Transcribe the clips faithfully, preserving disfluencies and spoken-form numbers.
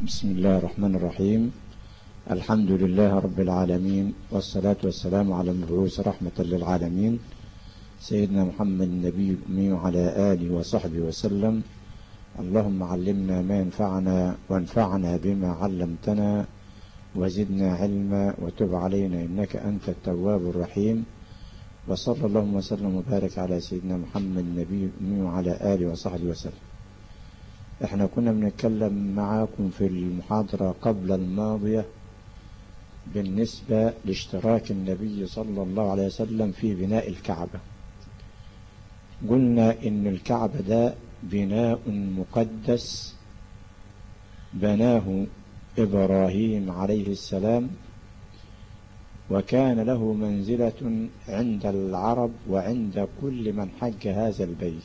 بسم الله الرحمن الرحيم. الحمد لله رب العالمين، والصلاة والسلام على المبعوث رحمة للعالمين سيدنا محمد النبي الأمي وعلى آله وصحبه وسلم. اللهم علمنا ما ينفعنا وانفعنا بما علمتنا وزدنا علما وتب علينا إنك أنت التواب الرحيم. وصلى اللهم وسلم وبارك على سيدنا محمد النبي الأمي وعلى آله وصحبه وسلم. احنا كنا بنتكلم معاكم في المحاضرة قبل الماضية بالنسبة لاشتراك النبي صلى الله عليه وسلم في بناء الكعبة. قلنا ان الكعبة ده بناء مقدس بناه إبراهيم عليه السلام، وكان له منزلة عند العرب وعند كل من حج هذا البيت،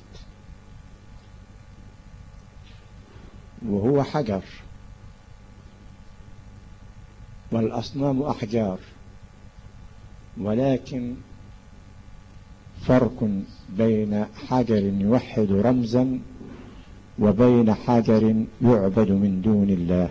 وهو حجر والأصنام أحجار، ولكن فرق بين حجر يوحد رمزا وبين حجر يعبد من دون الله.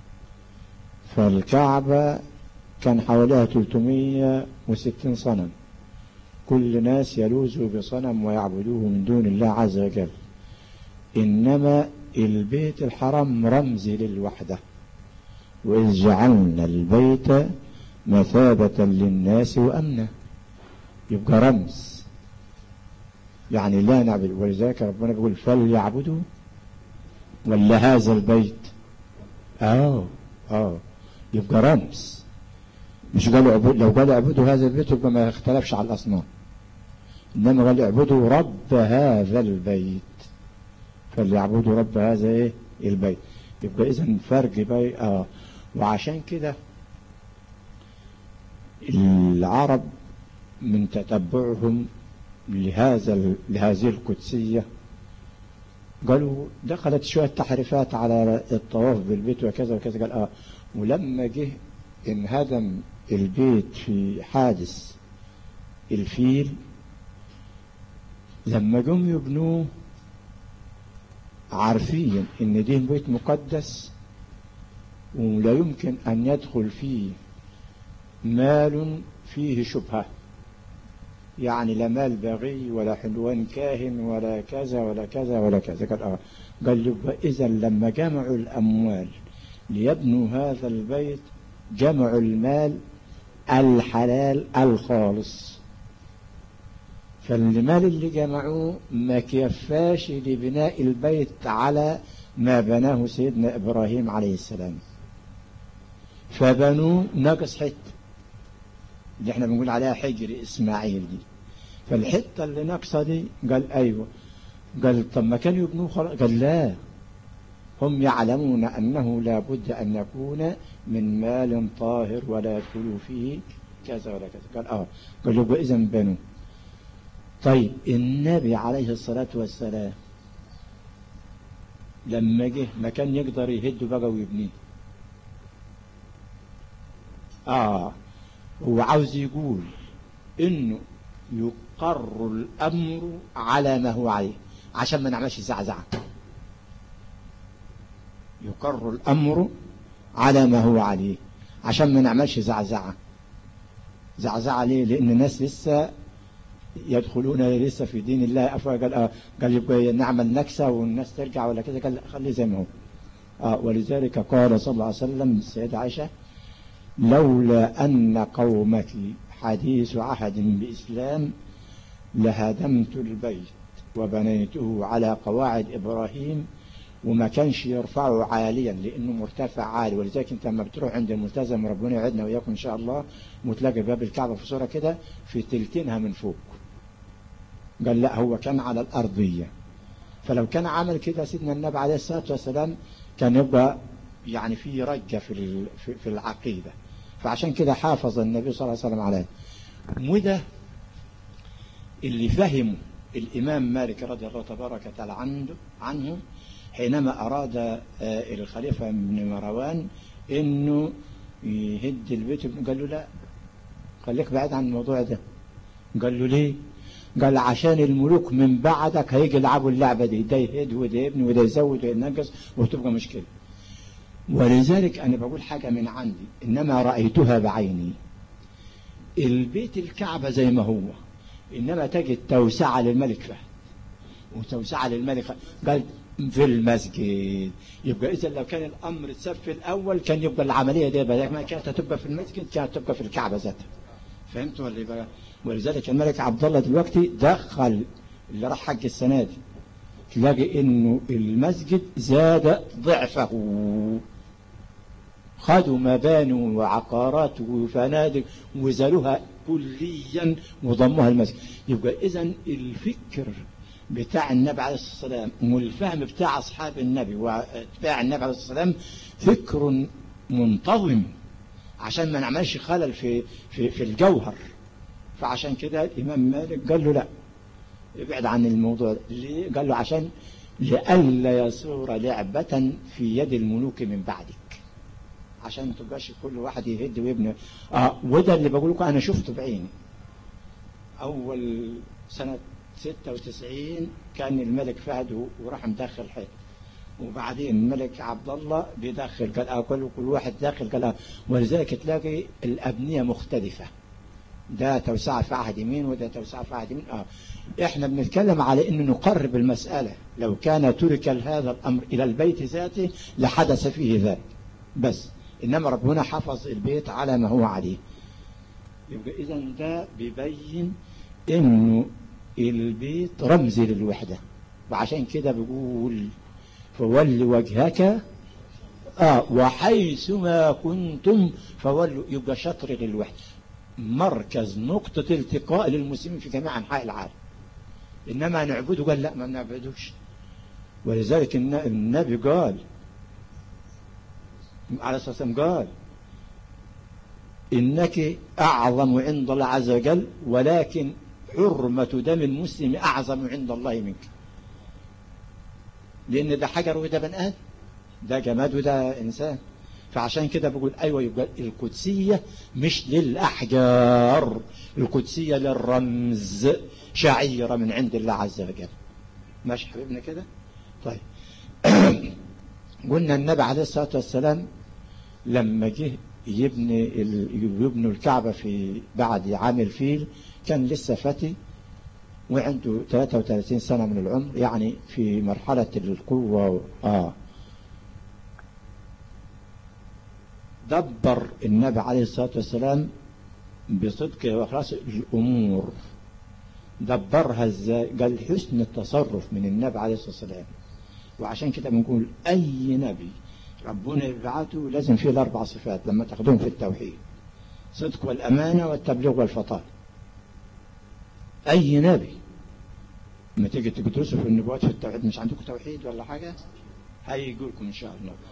فالكعبة كان حواليها ثلاثمائة وستين صنم، كل ناس يلوذوا بصنم ويعبدوه من دون الله عز وجل، إنما البيت الحرام رمز للوحدة. وإذ جعلنا البيت مثابة للناس وأمنا، يبقى رمز يعني لا نعبد. ولذلك ربنا بيقول فليعبدوا ولا هذا البيت اه اه يبقى رمز، مش قالوا عبود. لو قالوا اعبدوا هذا البيت يبقى ما يختلفش على الأصنام، إنما قالوا اعبدوا رب هذا البيت، فليعبدوا رب هذا ايه البيت. يبقى إذن فرق بي اه وعشان كده العرب من تتبعهم لهذا لهذه القدسية قالوا دخلت شوية تحريفات على الطواف بالبيت وكذا وكذا. قال اه ولما جه انهدم البيت في حادث الفيل، لما جم يبنوه عارفين ان ده بيت مقدس ولا يمكن ان يدخل فيه مال فيه شبهة، يعني لا مال بغي ولا حلوان كاهن ولا كذا ولا كذا ولا كذا. قال اه قال يبقى اذا لما جمعوا الاموال ليبنوا هذا البيت جمعوا المال الحلال الخالص، فالمال اللي جمعوه ما كيفاش لبناء البيت على ما بناه سيدنا إبراهيم عليه السلام، فبنوا ناقص حتة اللي احنا بنقول عليها حجر إسماعيل دي. فالحتة اللي ناقصة دي قال أيوة. قال طب ما كانوا يبنوه خلاص؟ قال لا، هم يعلمون أنه لا بد أن يكون من مال طاهر ولا يدخل فيه كذا ولا كذا. قال اه قال يبقى إذن بنوا. طيب النبي عليه الصلاة والسلام لما جه ما كان يقدر يهده بقى ويبنيه؟ آه هو عاوز يقول إنه يقر الأمر على ما هو عليه عشان ما نعملش زعزعة. يقر الأمر على ما هو عليه عشان ما نعملش زعزعة. زعزعة ليه؟ لأن الناس لسه يدخلون لسه في دين الله أفوا. قال آه قال يبقى نعمل نكسة والناس ترجع ولا كذا؟ قال خلي زي ما هو. آه ولذلك قال صلى الله عليه وسلم السيدة عائشة لولا أن قومك حديث عهد بإسلام لهدمت البيت وبنيته على قواعد إبراهيم، وما كانش يرفعه عاليا لأنه مرتفع عالي. ولذلك انت لما بتروح عند الملتزم ربنا يعدنا وياكم إن شاء الله وتلاقي باب الكعبة في صورة كده في تلتينها من فوق. قال لا، هو كان على الأرضية. فلو كان عمل كده سيدنا النبي عليه الصلاة والسلام كان يبقى يعني في رجة في في العقيدة. فعشان كده حافظ النبي صلى الله عليه وسلم عليه. وده اللي فهمه الإمام مالك رضي الله تبارك وتعالى عنه عنه حينما أراد الخليفة ابن مروان إنه يهد البيت. قال له لا، خليك بعيد عن الموضوع ده. قال له ليه؟ قال عشان الملوك من بعدك هيجي يلعبوا اللعبة دي، ده يهد وده يبني وده يزود وده ينقص وتبقى مشكلة. ولذلك أنا بقول حاجة من عندي إنما رأيتها بعيني. البيت الكعبة زي ما هو، إنما تجد توسعة للملك فهد وتوسعة للملك فهد قال في المسجد. يبقى إذا لو كان الأمر اتساب في الأول كان يبقى العملية دي بدل ما كانت تبقى في المسجد كانت تبقى في الكعبة ذاتها. فهمت ولا يبقى؟ ولذلك الملك عبد الله دلوقتي دخل اللي راح حج السنة دي تلاقي إنه المسجد زاد ضعفه، خدوا مباني وعقارات وفنادق وزالوها كليا وضموها المسجد. يبقى إذن الفكر بتاع النبي عليه الصلاة والسلام والفهم بتاع أصحاب النبي واتباع النبي عليه الصلاة والسلام فكر منتظم عشان ما نعملش خلل في, في, في الجوهر. فعشان كده الإمام مالك قال له لا ابعد عن الموضوع. ليه؟ قال له عشان لئلا يصير لعبة في يد الملوك من بعدك، عشان ما تبقاش كل واحد يهد ويبني. اه وده اللي بقول لكم انا شفته بعيني. اول سنة ستة وتسعين كان الملك فهد وراح مدخل حيط، وبعدين الملك عبد الله بيدخل قال اه كل كل واحد داخل قال اه. ولذلك تلاقي الابنية مختلفة، ده توسعة في عهد يمين وده توسعة في عهد يمين. اه احنا بنتكلم على ان نقرب المسألة. لو كان ترك هذا الامر الى البيت ذاته لحدث فيه ذلك بس، إنما ربنا حفظ البيت على ما هو عليه. يبقى إذن ده بيبين إنه البيت رمز للوحدة. وعشان كده بيقول فول وجهك آه وحيثما كنتم فولوا. يبقى شطر للوحدة، مركز نقطة التقاء للمسلمين في جميع أنحاء العالم. إنما نعبده قال لا ما نعبدوش. ولذلك النبي قال عليه الصلاة والسلام قال إنك أعظم عند الله عز وجل ولكن حرمة دم المسلم أعظم عند الله منك. لأن ده حجر وده بني آدم، ده جماد وده إنسان. فعشان كده بقول أيوة يبقى القدسية مش للأحجار، القدسية للرمز، شعيرة من عند الله عز وجل. ماشي حبيبنا كده؟ طيب قلنا النبي عليه الصلاة والسلام لما جه يبني يبنوا الكعبة في بعد عام الفيل كان لسه فتي وعنده ثلاثة وثلاثين سنة من العمر، يعني في مرحلة القوة. آه دبر النبي عليه الصلاة والسلام بصدق وإخلاص الأمور. دبرها ازاي؟ قال حسن التصرف من النبي عليه الصلاة والسلام. وعشان كده بنقول أي نبي ربنا يبعته لازم فيه الأربع صفات لما تاخدهم في التوحيد: صدق والأمانة والتبليغ والفطان. أي نبي ما تيجي تدرسوا في النبوات في التوحيد، مش عندكم توحيد ولا حاجة؟ هيقولكم إن شاء الله.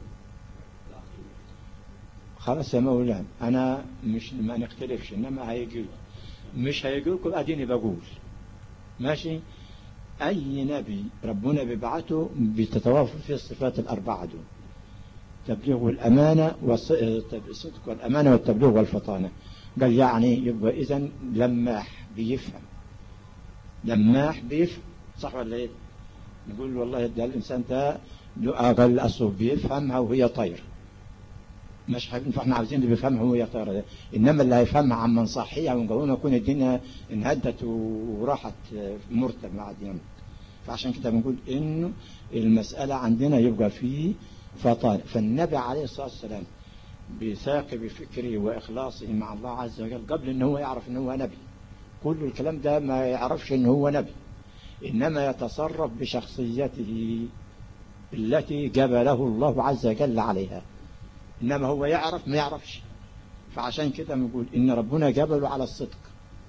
خلاص يا مولانا أنا مش ما نختلفش، إنما هيقولكم مش هيقولكم أديني بقول ماشي. أي نبي ربنا بيبعته بتتوافر فيه الصفات الأربعة دول: تبليغ والأمانة والصدق والأمانة والتبليغ والفطانة. قال يعني يبقى إذن لماح بيفهم، لماح بيفهم، صح ولا إيه؟ نقول والله ده الإنسان ده قال أصله بيفهمها وهي طايرة، مش حابين. فاحنا عاوزين اللي بيفهمها وهي طايرة ده. إنما اللي هيفهمها عن من صحيها ونقومها يكون الدنيا انهدت وراحت مرتب مع الدنيا. فعشان كده بنقول إنه المسألة عندنا يبقى فيه فطان. فالنبي عليه الصلاة والسلام بثاقب فكره وإخلاصه مع الله عز وجل قبل إن هو يعرف إن هو نبي. كل الكلام ده ما يعرفش إن هو نبي، إنما يتصرف بشخصيته التي جبله الله عز وجل عليها. إنما هو يعرف ما يعرفش. فعشان كده بنقول إن ربنا جبله على الصدق،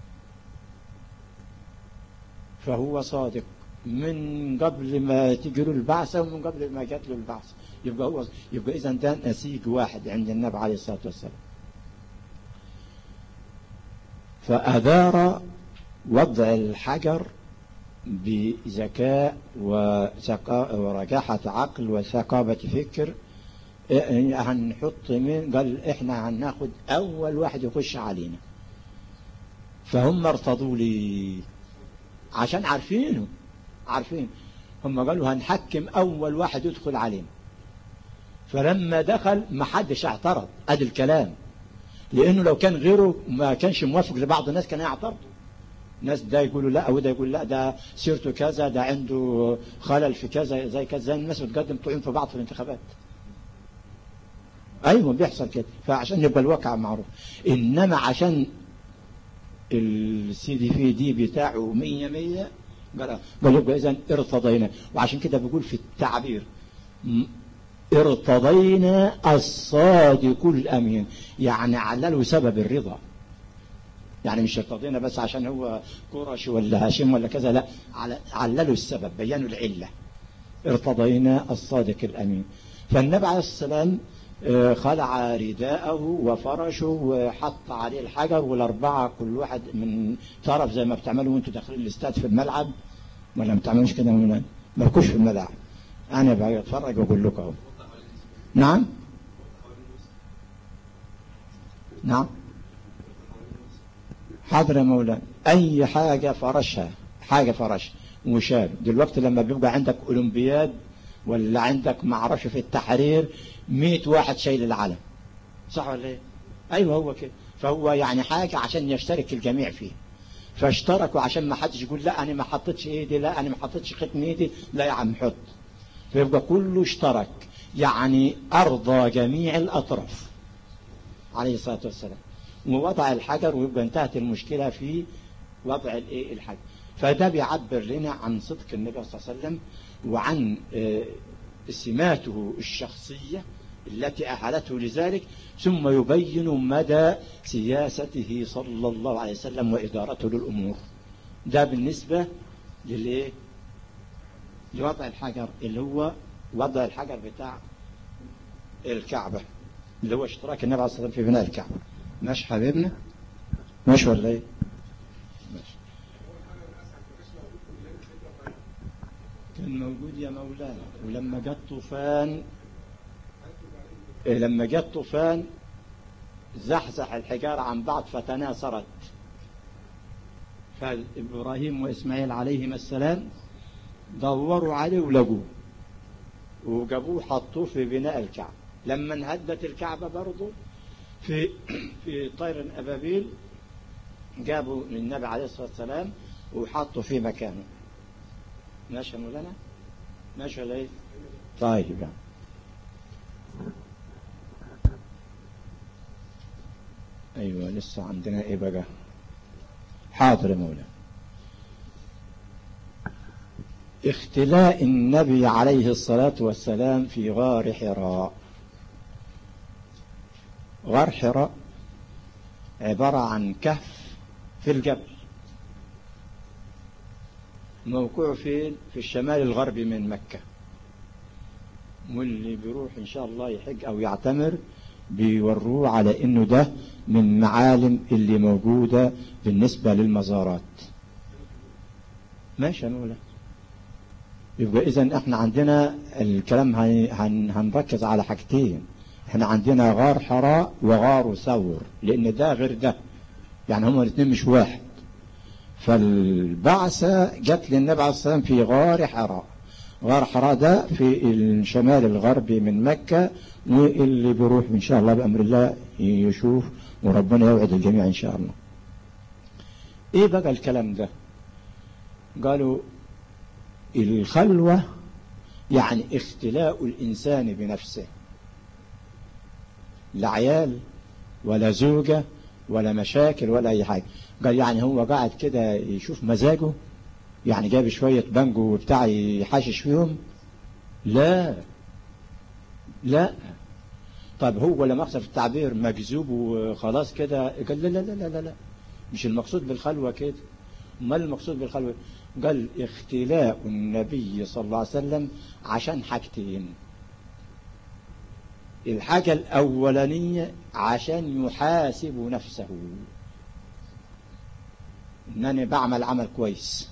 فهو صادق من قبل ما تجروا البعثة ومن قبل ما جات له البعثة. يبقى هو يبقى إذا ده نسيج واحد عند النبي عليه الصلاة والسلام. فأدار وضع الحجر بذكاء ورجاحة عقل وثقابة فكر. هنحط من قال إحنا هناخد أول واحد يخش علينا، فهم ارتضوا لي عشان عارفينه عارفين. هم قالوا هنحكم أول واحد يدخل علينا. فلما دخل ما حدش اعترض، ادي الكلام، لانه لو كان غيره ما كانش موافق لبعض الناس كان يعترضوا. ناس ده يقولوا لا وده يقول لا، ده سيرته كذا، ده عنده خلل في كذا زي كذا، زي الناس بتقدم طعون في بعض في الانتخابات. ايوه بيحصل كده، فعشان يبقى الواقع معروف. انما عشان السي دي في دي بتاعه مية مية قال يبقى اذا ارتضينا. وعشان كده بيقول في التعبير ارتضينا الصادق الامين، يعني عللوا سبب الرضا، يعني مش ارتضينا بس عشان هو قرش ولا هاشم ولا كذا، لا، عللوا السبب، بيانوا العله. ارتضينا الصادق الامين. فالنبي عليه السلام خلع رداءه وفرشه وحط عليه الحجر، والاربعه كل واحد من طرف زي ما بتعملوا وانتوا داخلين الاستاد في الملعب، ولا ما بتعملوش كده؟ ما مالكوش في الملعب، انا بقى اتفرج واقول لكم اهو. نعم نعم حاضر يا مولانا. اي حاجه فرشها، حاجه فرش وشال. دلوقتي لما بيبقى عندك اولمبياد ولا عندك معرفش في التحرير مئة واحد شايل العلم، صح ولا ايه؟ ايوه هو كده. فهو يعني حاجه عشان يشترك الجميع فيه، فاشتركوا عشان ما حدش يقول لا انا ما حطيتش ايدي، لا انا ما حطيتش ختم ايدي، لا يا عم حط. فيبقى كله اشترك، يعني ارضى جميع الاطراف عليه الصلاه والسلام، ووضع الحجر، ويبقى انتهت المشكله في وضع الايه الحجر. فده بيعبر لنا عن صدق النبي صلى الله عليه وسلم، وعن سماته الشخصية التي أهلته لذلك، ثم يبين مدى سياسته صلى الله عليه وسلم وإدارته للأمور. ده بالنسبة للإيه؟ لوضع الحجر، اللي هو وضع الحجر بتاع الكعبة، اللي هو اشتراك النبي عليه الصلاة والسلام في بناء الكعبة. ماشي حبيبنا؟ ماشي ولا إيه؟ ماشي. كان موجود يا مولانا، ولما جاء الطوفان لما جاء الطوفان زحزح الحجارة عن بعض فتناثرت، فإبراهيم وإسماعيل عليهما السلام دوروا عليه ولقوه وجابوه حطوه في بناء الكعبة. لما انهدت الكعبة برضه في في طير الأبابيل جابوا النبي عليه الصلاة والسلام وحطوا في مكانه. ماشي يا مولانا؟ ماشي ولا ايه؟ طيب يعني. ايوه لسه عندنا ايه بقى؟ حاضر يا مولانا. اختلاء النبي عليه الصلاة والسلام في غار حراء. غار حراء عبارة عن كهف في الجبل، موقعه فين؟ في الشمال الغربي من مكة. واللي بيروح إن شاء الله يحج أو يعتمر بيوروه على إنه ده من معالم اللي موجودة بالنسبة للمزارات. ماشي يا مولا. يبقى إذن إحنا عندنا الكلام هن هنركز على حاجتين. إحنا عندنا غار حراء وغار ثور، لأن ده غير ده، يعني هما الاثنين مش واحد. فالبعثة جت للنبي عليه الصلاة والسلام في غار حراء. غار حراء ده في الشمال الغربي من مكة، واللي بيروح إن شاء الله بأمر الله يشوف، وربنا يوعد الجميع إن شاء الله. إيه بقى الكلام ده؟ قالوا الخلوة يعني اختلاء الإنسان بنفسه، لا عيال ولا زوجة ولا مشاكل ولا أي حاجة. قال يعني هو قاعد كده يشوف مزاجه، يعني جاب شوية بانجو بتاع يحاشش فيهم؟ لا لا. طب هو لما أخذ في التعبير مجذوب وخلاص كده؟ قال لا لا لا لا لا، مش المقصود بالخلوة كده. ما المقصود بالخلوة؟ قال اختلاء النبي صلى الله عليه وسلم عشان حاجتين. الحاجة الأولانية عشان يحاسب نفسه، إنني بعمل عمل كويس،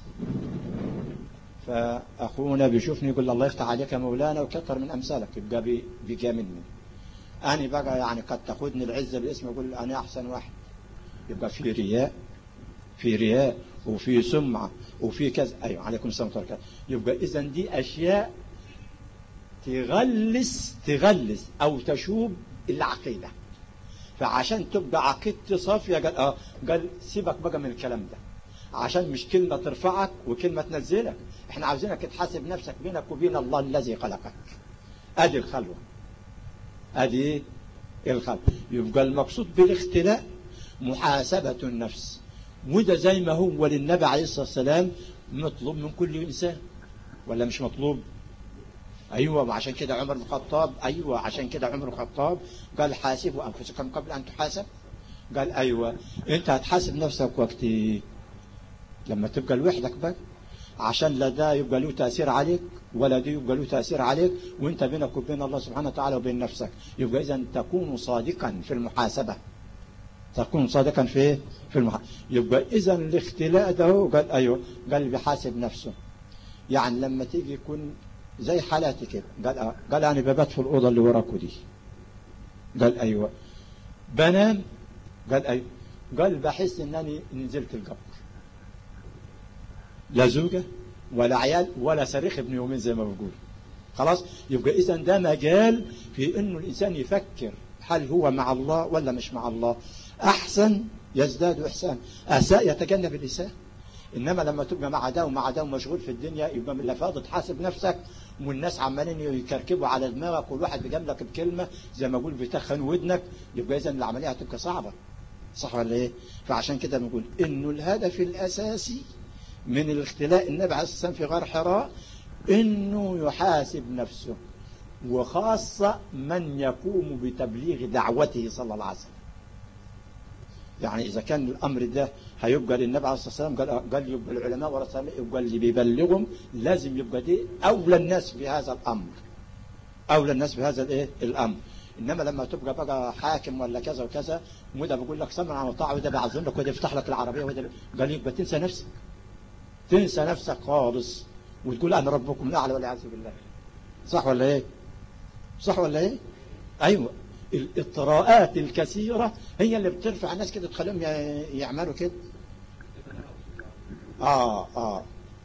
فأخونا بيشوفني يقول الله يفتح عليك يا مولانا وكتر من أمثالك، يبقى بيجا مني. أنا بقى يعني قد تاخدني العزة بالاسم ويقول أنا أحسن واحد، يبقى في رياء، في رياء وفي سمعة وفي كذا. أيوة عليكم السلام عليكم. يبقى إذن دي أشياء تغلس تغلس أو تشوب العقيدة. فعشان تبقى عقيدتي صافية قال اه قال سيبك بقى من الكلام ده، عشان مش كلمة ترفعك وكلمة تنزلك، احنا عاوزينك تحاسب نفسك بينك وبين الله الذي خلقك. ادي الخلوة، ادي الخلوة. يبقى المقصود بالاختلاء محاسبة النفس، وده زي ما هو للنبي عليه الصلاة والسلام مطلوب من كل إنسان ولا مش مطلوب؟ أيوة. عشان كده عمر بن الخطاب أيوة عشان كده عمر بن الخطاب قال حاسبوا أنفسكم قبل أن تحاسب. قال أيوة أنت هتحاسب نفسك وقت لما تبقى لوحدك بقى، عشان لا ده يبقى له تأثير عليك ولا ده يبقى له تأثير عليك، وانت بينك وبين الله سبحانه وتعالى وبين نفسك. يبقى إذا تكون صادقا في المحاسبة، تكون صادقا في في المحاسبة. يبقى إذا الاختلاء ده قال أيوة قال بيحاسب نفسه. يعني لما تيجي يكون زي حالاتي كده قال اه قال أنا ببات في الأوضة اللي وراكوا دي. قال أيوة بنام. قال أيوة قال بحس إنني نزلت القبر، لا زوجة ولا عيال ولا صريخ ابن يومين زي ما بقول. خلاص. يبقى إذن ده مجال في إنه الإنسان يفكر هل هو مع الله ولا مش مع الله. أحسن يزداد إحسان، أساء يتجنب الإساءة. إنما لما تبقى مع ده ومع ده ومشغول في الدنيا يبقى من لفاظ تحاسب نفسك، والناس عمالين يكركبوا على دماغك، والواحد بيجاملك بكلمة زي ما أقول بيتخن ودنك. يبقى إذن العملية هتبقى صعبة، صح ولا إيه؟ فعشان كده بنقول إنه الهدف الأساسي من الاختلاء النبي عليه الصلاة والسلام في غار حراء إنه يحاسب نفسه، وخاصة من يقوم بتبليغ دعوته صلى الله عليه وسلم. يعني إذا كان الأمر ده هيبقى للنبي عليه الصلاة والسلام قال, قال يبقى العلماء ورسالة يبقى اللي بيبلغهم لازم يبقى دي أولى الناس بهذا الأمر، أولى الناس بهذا الإيه الأمر. إنما لما تبقى بقى حاكم ولا كذا وكذا وده بيقول لك سمع وطاع وده بيعظم لك وده يفتح لك العربية وده قال يبقى تنسى نفسك، تنسى نفسك خالص وتقول أنا ربكم الأعلى والعياذ بالله. صح ولا إيه؟ صح ولا إيه؟ أيوة. الاطراءات الكثيرة هي اللي بترفع الناس كده تخليهم يعملوا كده. آه آه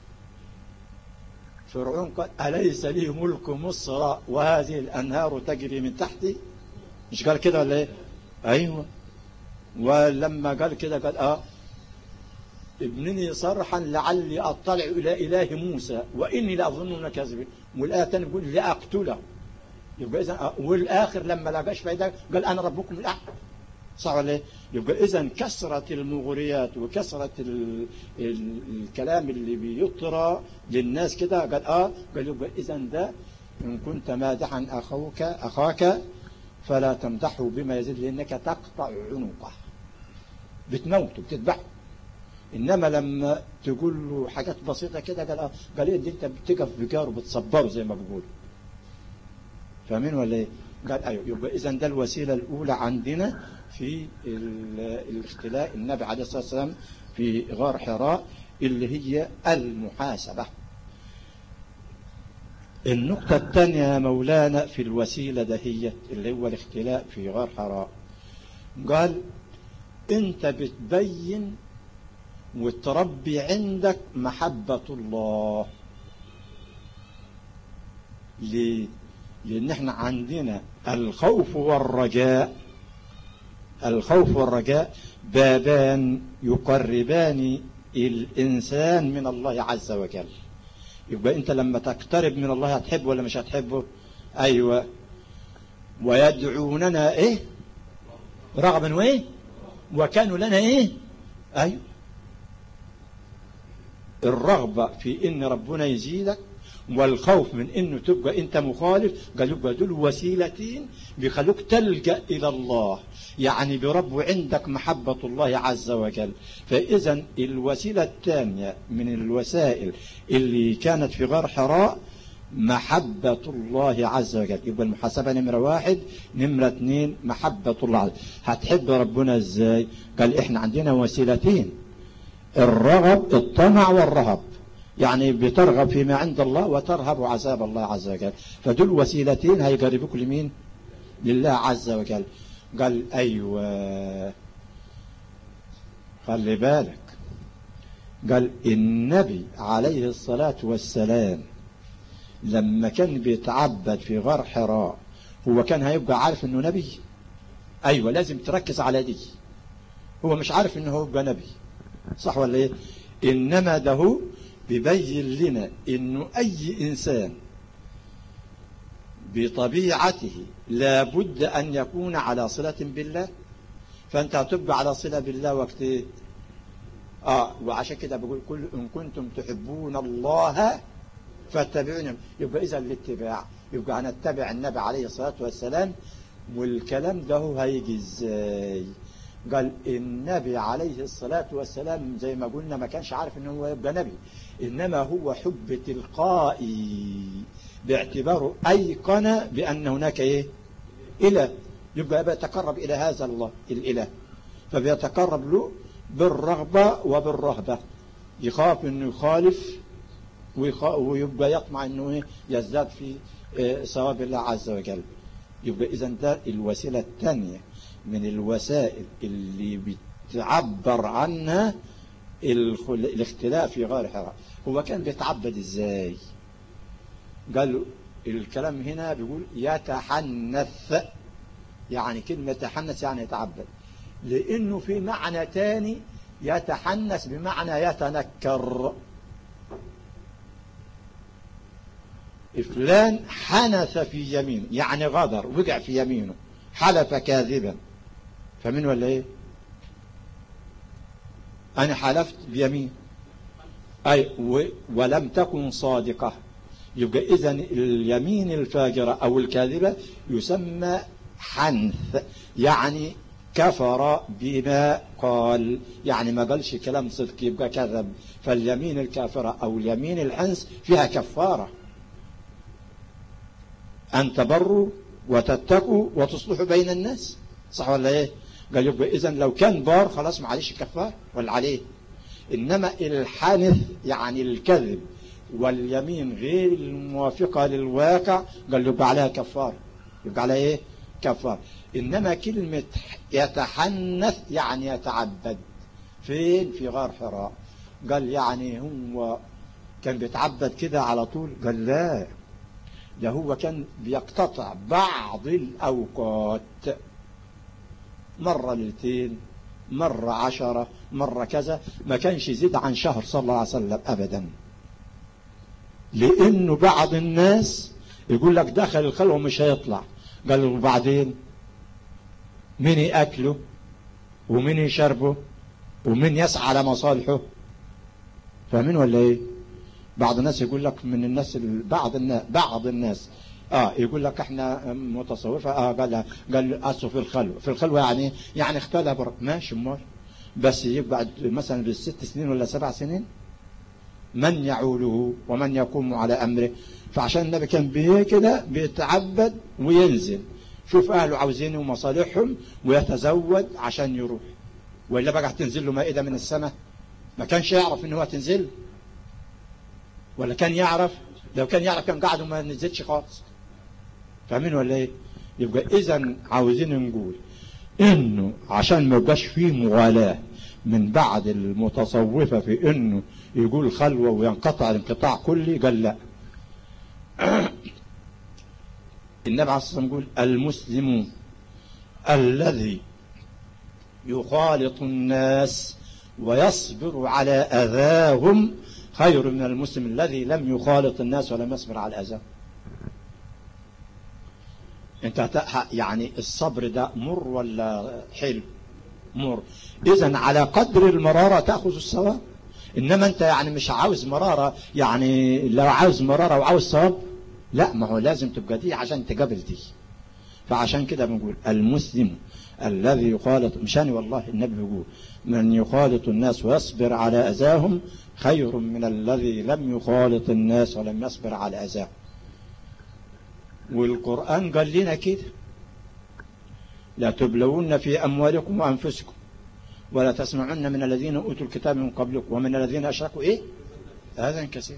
فرعون قال أليس لي ملك مصر وهذه الأنهار تجري من تحتي؟ مش قال كده ولا إيه؟ أيوة. ولما قال كده قال آه ابنني صرحا لعلي أطلع إلى إله موسى وإني لأظنه كاذبا. والآية الثانية بيقول لأقتله. يبقى إذا والآخر لما لقاش فايدة قال أنا ربكم الأعلى. صح ولا إيه؟ يبقى إذا كثرة المغريات وكثرة ال... ال... الكلام اللي بيطرى للناس كده قال آه قال يبقى إذا ده إن كنت مادحا أخوك أخاك فلا تمدحه بما يزيد لأنك تقطع عنقه، بتموته بتذبحه. إنما لما تقول له حاجات بسيطة كده قال آه قال إيه دي أنت بتقف بجاره بتصبره زي ما بقول. فاهمين ولا إيه؟ قال أيوه. يبقى إذن ده الوسيلة الأولى عندنا في الاختلاء النبي عليه الصلاة والسلام في غار حراء اللي هي المحاسبة. النقطة الثانية يا مولانا في الوسيلة دهية اللي هو الاختلاء في غار حراء قال أنت بتبين وتربي عندك محبة الله. ليه؟ لأن احنا عندنا الخوف والرجاء، الخوف والرجاء بابان يقربان الإنسان من الله عز وجل. يبقى أنت لما تقترب من الله هتحبه ولا مش هتحبه؟ أيوة. ويدعوننا إيه رغبا وإيه وكانوا لنا إيه. أيوة. الرغبة في إن ربنا يزيدك والخوف من إنه تبقى أنت مخالف قال يبقى دول وسيلتين بيخلوك تلجأ إلى الله، يعني برب عندك محبة الله عز وجل. فإذا الوسيلة الثانية من الوسائل اللي كانت في غار حراء محبة الله عز وجل. يبقى المحاسبة نمرة واحد. نمرة اثنين محبة الله عز وجل. هتحب ربنا ازاي؟ قال احنا عندنا وسيلتين، الرغب الطمع والرهب، يعني بترغب فيما عند الله وترهب عذاب الله عز وجل. فدول وسيلتين هيقربوك لمين؟ لله عز وجل. قال أيوة خلي بالك. قال النبي عليه الصلاة والسلام لما كان بيتعبد في غار حراء هو كان هيبقى عارف انه نبي؟ ايوه لازم تركز على دي. هو مش عارف انه هو يبقى نبي، صح ولا ايه؟ انما ده بيبين لنا انه اي انسان بطبيعته لابد ان يكون على صلة بالله. فانت هتبقى على صلة بالله وقت ايه؟ اه وعشان كده بقول كل ان كنتم تحبون الله فاتبعوني. يبقى اذا الاتباع يبقى هنتبع النبي عليه الصلاة والسلام. والكلام ده هو هيجي ازاي؟ قال النبي عليه الصلاة والسلام زي ما قلنا ما كانش عارف انه هو يبقى نبي، انما هو حب تلقائي باعتباره ايقن بان هناك ايه؟ اله. يبقى بيتقرب الى هذا الله الاله، فبيتقرب له بالرغبة وبالرهبة، يخاف انه يخالف ويبقى يطمع انه يزداد في ثواب الله عز وجل. يبقى اذا ده الوسيلة الثانية من الوسائل اللي بتعبر عنها الاختلاف في غار حراء. هو كان بيتعبد ازاي؟ قالوا الكلام هنا بيقول يتحنث، يعني كلمة يتحنث يعني يتعبد، لانه في معنى تاني يتحنث بمعنى يتنكر. فلان حنث في يمينه يعني غدر، وقع في يمينه، حلف كاذبا. فمن ولا ايه؟ انا حلفت بيمين اي ولم تكن صادقة. يبقى اذا اليمين الفاجرة او الكاذبة يسمى حنث، يعني كفر بما قال، يعني ما قالش كلام صدق يبقى كذب. فاليمين الكافرة او اليمين الحنث فيها كفارة، أن تبروا وتتقوا وتصلحوا بين الناس، صح ولا إيه؟ قال يبقى إذن لو كان بار خلاص معلش كفار ولا عليه. إنما الحنث يعني الكذب واليمين غير الموافقة للواقع قال يبقى عليها كفار، يبقى عليها إيه؟ كفار. إنما كلمة يتحنث يعني يتعبد. فين؟ في غار حراء. قال يعني هو كان بيتعبد كده على طول؟ قال لا، ده هو كان بيقتطع بعض الأوقات، مرة ليلتين، مرة عشرة، مرة كذا، ما كانش يزيد عن شهر صلى الله عليه وسلم أبدا. لأنه بعض الناس يقول لك دخل الخلوة مش هيطلع. قالوا وبعدين مين يأكله ومين يشربه ومين يسعى على مصالحه؟ فاهمين ولا ايه؟ بعض الناس يقول لك من الناس بعض الناس بعض الناس اه يقول لك احنا متصوفه. اه قال قال اصله في الخلوه. في الخلوه يعني يعني اختلى بر... ماشي امال، بس يقعد مثلا بالست سنين ولا سبع سنين من يعوله ومن يقوم على امره. فعشان النبي كان بيه كده بيتعبد وينزل شوف اهله عاوزين ومصالحهم ويتزود عشان يروح، وإلا بقى هتنزل له مائدة من السماء؟ ما كانش يعرف ان هو تنزل، ولا كان يعرف؟ لو كان يعرف كان قاعد وما نزلش خالص. فاهمين ولا ايه؟ يبقى اذا عاوزين نقول انه عشان ما يبقاش فيه مغالاة من بعد المتصوفة في انه يقول خلوة وينقطع الانقطاع كلي، قال لا. النبي عليه الصلاة والسلام يقول المسلم الذي يخالط الناس ويصبر على أذاهم خير من المسلم الذي لم يخالط الناس ولم يصبر على أذاهم. انت يعني الصبر ده مر ولا حلو؟ مر. إذن على قدر المرارة تأخذ الثواب. إنما أنت يعني مش عاوز مرارة، يعني لو عاوز مرارة وعاوز ثواب لا، ما هو لازم تبقى دي عشان تقابل دي. فعشان كده بنقول المسلم الذي يخالط، مشاني والله النبي بيقول من يخالط الناس ويصبر على أذاهم خير من الذي لم يخالط الناس ولم يصبر على أذاهم. والقرآن قال لنا كده لا تبلون في أموالكم وأنفسكم ولا تسمعن من الذين أوتوا الكتاب من قبلكم ومن الذين أشركوا إيه هذا كثير.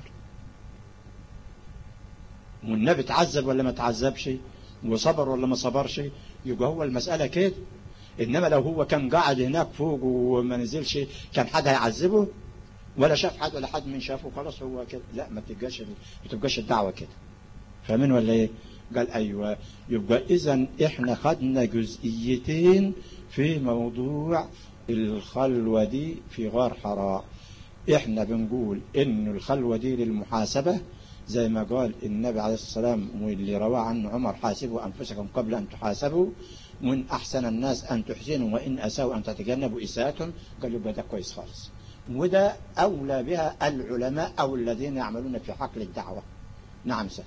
والنبي تعذب ولا ما تعذبش، وصبر ولا ما صبرش، يبقى هو المسألة كده. إنما لو هو كان قاعد هناك فوق وما نزلش كان حد هيعذبه؟ ولا شاف حد ولا حد من شافه خلاص هو كده؟ لا، ما تبقاش ما تبقاش الدعوة كده. فمن ولا ايه؟ قال ايوه. يبقى اذا احنا خدنا جزئيتين في موضوع الخلوة دي في غار حراء. احنا بنقول ان الخلوة دي للمحاسبة زي ما قال النبي عليه الصلاة والسلام واللي رواه عنه عمر: حاسبوا انفسكم قبل ان تحاسبوا، وان احسن الناس ان تحسنوا وان اساءوا ان تتجنبوا اساءتهم. قال يبقى ده كويس خالص، وده اولى بها العلماء او الذين يعملون في حقل الدعوة. نعم سيد.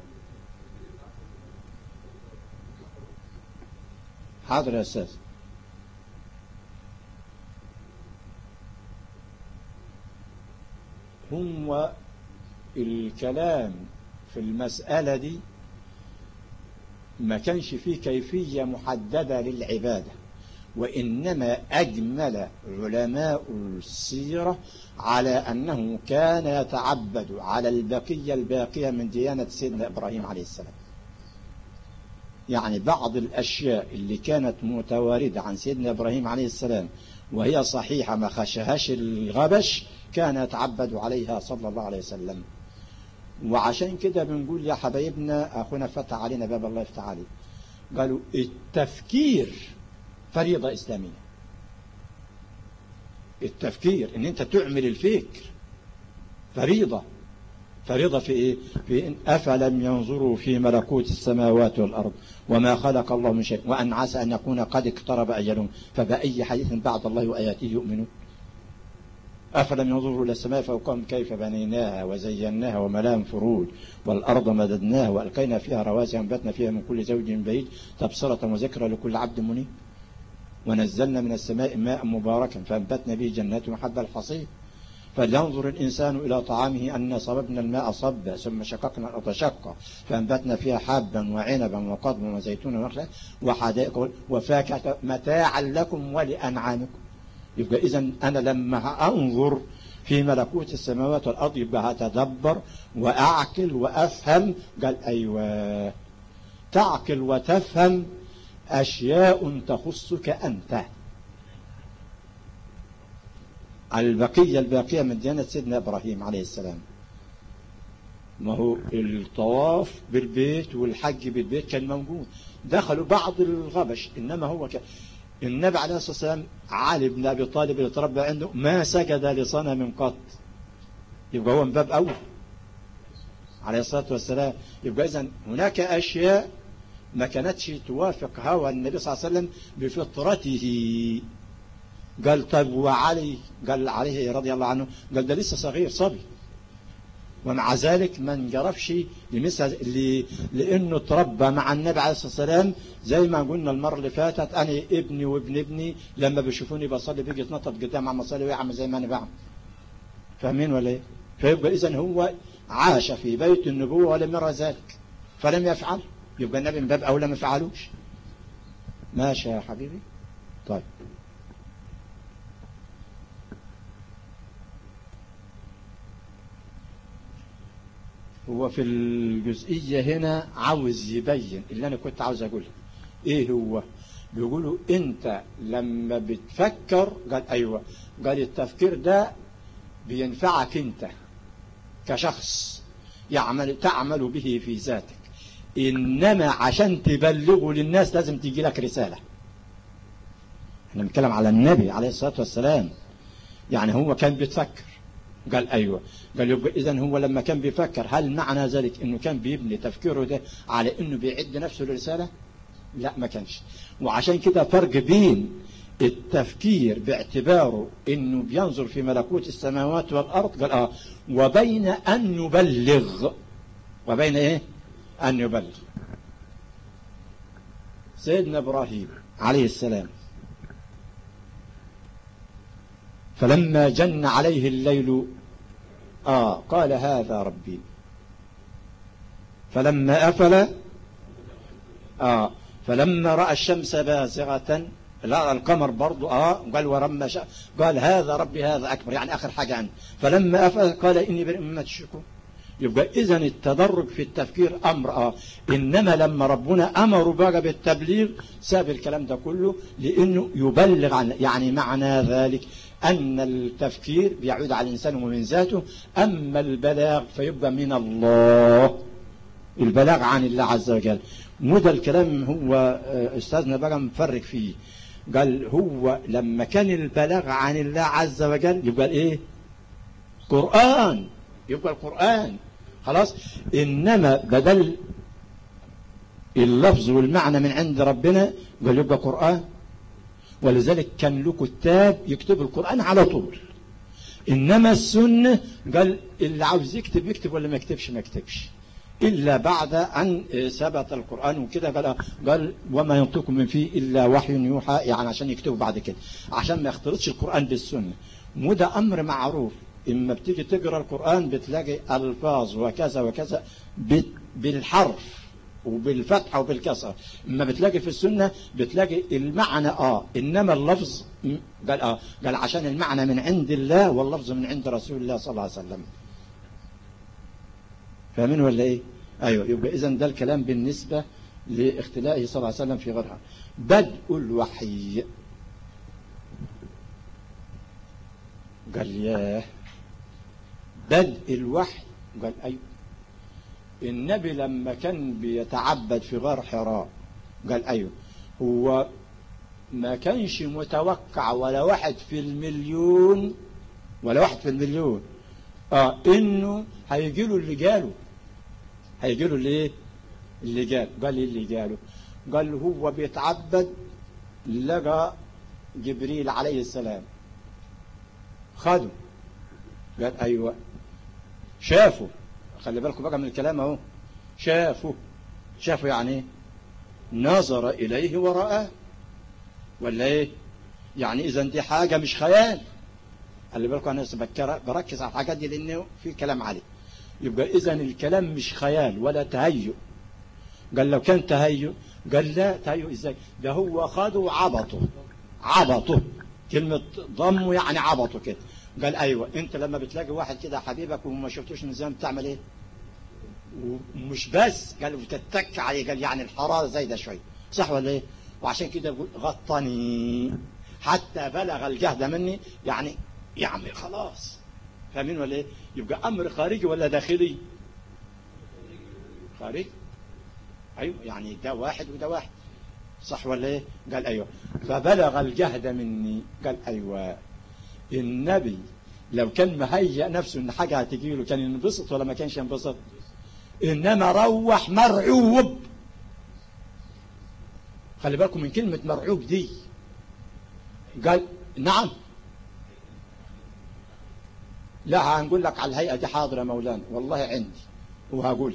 حاضر يا استاذ. هو الكلام في المسألة دي ما كانش فيه كيفية محددة للعبادة، وإنما أجمل علماء السيرة على أنه كان يتعبد على البقية الباقية من ديانة سيدنا إبراهيم عليه السلام. يعني بعض الأشياء اللي كانت متواردة عن سيدنا إبراهيم عليه السلام وهي صحيحة ما خشهاش الغبش كان يتعبد عليها صلى الله عليه وسلم. وعشان كده بنقول يا حبايبنا أخونا فتح علينا باب الله يفتح عليه، قالوا التفكير فريضة إسلامية. التفكير إن أنت تعمل الفكر فريضة. فريضة في إيه؟ في إن أفلم ينظروا في ملكوت السماوات والأرض وما خلق الله من شيء وأن عسى أن يكون قد اقترب أجلهم فبأي حديث بعد الله وآياته يؤمنون. أفلم ينظروا إلى السماء فوقهم كيف بنيناها وزيناها وملاها فروج والأرض مددناها وألقينا فيها رواسي وأنبتنا فيها من كل زوج بهيج تبصرة وذكرى لكل عبد منيب ونزلنا من السماء ماء مباركا فأنبتنا به جنات وحب الحصيد فلينظر الإنسان إلى طعامه أن صببنا الماء صبا ثم شققنا الأرض شقا فأنبتنا فيها حبا وعنبا وقضبا وزيتونا ونخلا وحدائق وفاكهة متاعا لكم ولأنعامكم. يبقى إذن أنا لما أنظر في ملكوت السماوات والأرض يبقى هتدبر وأعقل وأفهم. قال أيوة، تعقل وتفهم أشياء تخصك أنت. البقية الباقية من ديانة سيدنا إبراهيم عليه السلام، ما هو الطواف بالبيت والحج بالبيت كان موجود، دخلوا بعض الغبش، إنما هو كان النبي عليه الصلاة والسلام علي بن أبي طالب اللي تربى عنده ما سجد لصنم قط، يبقى هو من باب أول عليه الصلاة والسلام. يبقى إذن هناك أشياء ما كانتش توافق هوى النبي صلى الله عليه وسلم بفطرته. قال طيب وعلي؟ قال عليه رضي الله عنه قال ده لسه صغير صبي، ومع ذلك ما انجرفش لمثل لانه تربى مع النبي عليه الصلاه والسلام. زي ما قلنا المره اللي فاتت انا ابني وابن ابني لما بيشوفوني بصلي بيجي يتنطط قدام عم اصلي ويعمل زي ما انا بعمل. فاهمين ولا ايه؟ فيبقى اذا هو عاش في بيت النبوه ولم يرى ذلك فلم يفعل، يبقى النبي من باب اولى ما فعلوش. ماشي يا حبيبي. طيب هو في الجزئية هنا عاوز يبين اللي أنا كنت عاوز أقوله. إيه هو؟ بيقولوا أنت لما بتفكر، قال أيوة، قال التفكير ده بينفعك أنت كشخص يعمل تعمل به في ذاتك، إنما عشان تبلغه للناس لازم تيجي لك رسالة. احنا بنتكلم على النبي عليه الصلاة والسلام، يعني هو كان بيتفكر. قال أيوة، قال يبقى إذن هو لما كان بيفكر هل معنى ذلك إنه كان بيبني تفكيره ده على إنه بيعد نفسه لرسالة؟ لا ما كانش. وعشان كده فرق بين التفكير باعتباره إنه بينظر في ملكوت السماوات والأرض، قال آه، وبين أن يبلغ. وبين إيه؟ أن يبلغ. سيدنا إبراهيم عليه السلام فلما جن عليه الليل آه قال هذا ربي، فلما أفل آه فلما رأى الشمس بازغة، لا القمر برضو آه قال ورمى شا... قال هذا ربي هذا أكبر، يعني آخر حاجة عنه. فلما أفل قال إني بريء مما تشركون. يبقى إذن التدرج في التفكير أمر آه إنما لما ربنا أمر بقى بالتبليغ ساب الكلام ده كله لأنه يبلغ عن، يعني معنى ذلك أن التفكير بيعود على الإنسان ومن ذاته، أما البلاغ فيبقى من الله. البلاغ عن الله عز وجل. وده الكلام هو أستاذنا بقى مفرق فيه، قال هو لما كان البلاغ عن الله عز وجل يبقى ايه؟ قرآن، يبقى القرآن خلاص. إنما بدل اللفظ والمعنى من عند ربنا قال يبقى قرآن. ولذلك كان له كتاب يكتب القرآن على طول. إنما السنة قال اللي عاوز يكتب يكتب ولا ما يكتبش ما يكتبش إلا بعد أن ثبت القرآن وكده. قال قال وما ينطق من فيه إلا وحي يوحى، يعني عشان يكتبوا بعد كده عشان ما يختلطش القرآن بالسنة. وده أمر معروف، إما بتيجي تقرأ القرآن بتلاقي ألفاظ وكذا وكذا بالحرف وبالفتحة وبالكسر، اما بتلاقي في السنة بتلاقي المعنى اه انما اللفظ قال اه قال عشان المعنى من عند الله واللفظ من عند رسول الله صلى الله عليه وسلم. فاهمين ولا ايه؟ ايوه. يبقى اذا ده الكلام بالنسبة لاختلائه صلى الله عليه وسلم في غيرها. بدء الوحي قال ياه بدء الوحي قال ايوه. النبي لما كان بيتعبد في غار حراء قال ايوه هو ما كانش متوقع ولا واحد في المليون ولا واحد في المليون اه انه هيجيله اللي جاله هيجيله اللي ايه اللي جاله. قال اللي جاله قال هو بيتعبد لقى جبريل عليه السلام خده. قال ايوه شافه. خلي بالكم بقى من الكلام اهو. شافه شافه يعني ايه؟ نظر اليه ورآه ولا ايه؟ يعني اذا دي حاجة مش خيال. خلي بالكم انا بركز على الحاجات دي لانه في كلام عليه. يبقى اذا الكلام مش خيال ولا تهيؤ. قال لو كان تهيؤ قال لا تهيؤ ازاي؟ ده هو خده وعبطه عبطه كلمة ضمه يعني عبطه كده. قال ايوه انت لما بتلاقي واحد كده حبيبك وما شفتوش من زمان بتعمل ايه؟ ومش بس قال بتتك عليه. قال يعني الحرارة زايدة شوية صح ولا ايه؟ وعشان كده يقول غطني حتى بلغ الجهد مني، يعني يعني خلاص. فاهمين ولا ايه؟ يبقى امر خارجي ولا داخلي؟ خارجي. ايوه يعني ده واحد وده واحد صح ولا ايه؟ قال ايوه فبلغ الجهد مني. قال ايوه النبي لو كان مهيئ نفسه ان حاجه هتجي له كان ينبسط ولا ما كانش ينبسط؟ انما روح مرعوب. خلي بالكم من كلمه مرعوب دي. قال نعم لا هنقول لك على الهيئه دي حاضر يا مولانا والله عندي وهقول.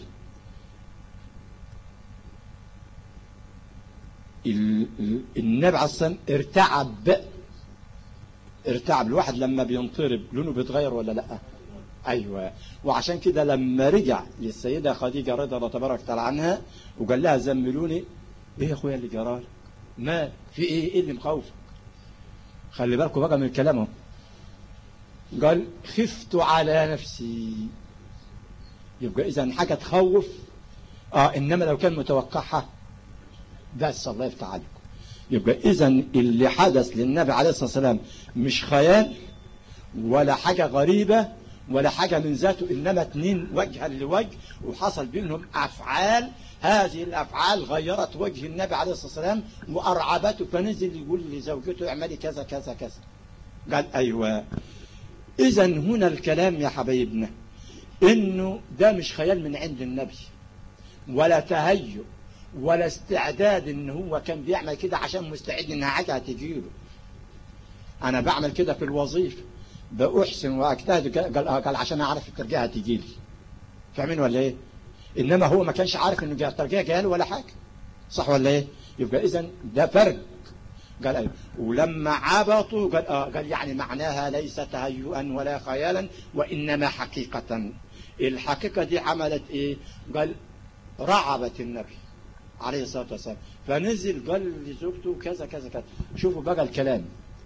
النبي عليه الصلاه والسلام ارتعب ارتعب. الواحد لما بينطرب لونه بيتغير ولا لا؟ ايوه. وعشان كده لما رجع للسيده خديجه رضي الله تبارك وتعالى عنها وقال لها زملوني، ايه يا اخويا اللي جرالك؟ ما في ايه؟ ايه اللي مخوفك؟ خلي بالكم بقى من كلامه. قال خفت على نفسي. يبقى اذا حاجه تخوف اه انما لو كان متوقعها بس الله يفتح عليكم. يبقى اذا اللي حدث للنبي عليه الصلاه والسلام مش خيال ولا حاجه غريبه ولا حاجه من ذاته، انما اتنين وجها لوجه وحصل بينهم افعال. هذه الافعال غيرت وجه النبي عليه الصلاه والسلام وارعبته، فنزل يقول لزوجته اعملي كذا كذا كذا. قال ايوه. اذا هنا الكلام يا حبايبنا انه ده مش خيال من عند النبي ولا تهيؤ ولا استعداد ان هو كان بيعمل كده عشان مستعد انها حاجه هتجيله. انا بعمل كده في الوظيفه بأحسن واجتهد قال, قال عشان اعرف الترقيه هتجيلي. فاهمين ولا ايه؟ انما هو ما كانش عارف ان الترقيه جاله ولا حاجه صح ولا ايه؟ يبقى اذا ده فرق. قال ايوه. ولما عبطوا قال اه قال يعني معناها ليس تهيئا ولا خيالا وانما حقيقه. الحقيقه دي عملت ايه؟ قال رعبت النبي عليه الصلاة والسلام فنزل قال لزوجته كذا كذا كذا. شوفوا بقى الكلام.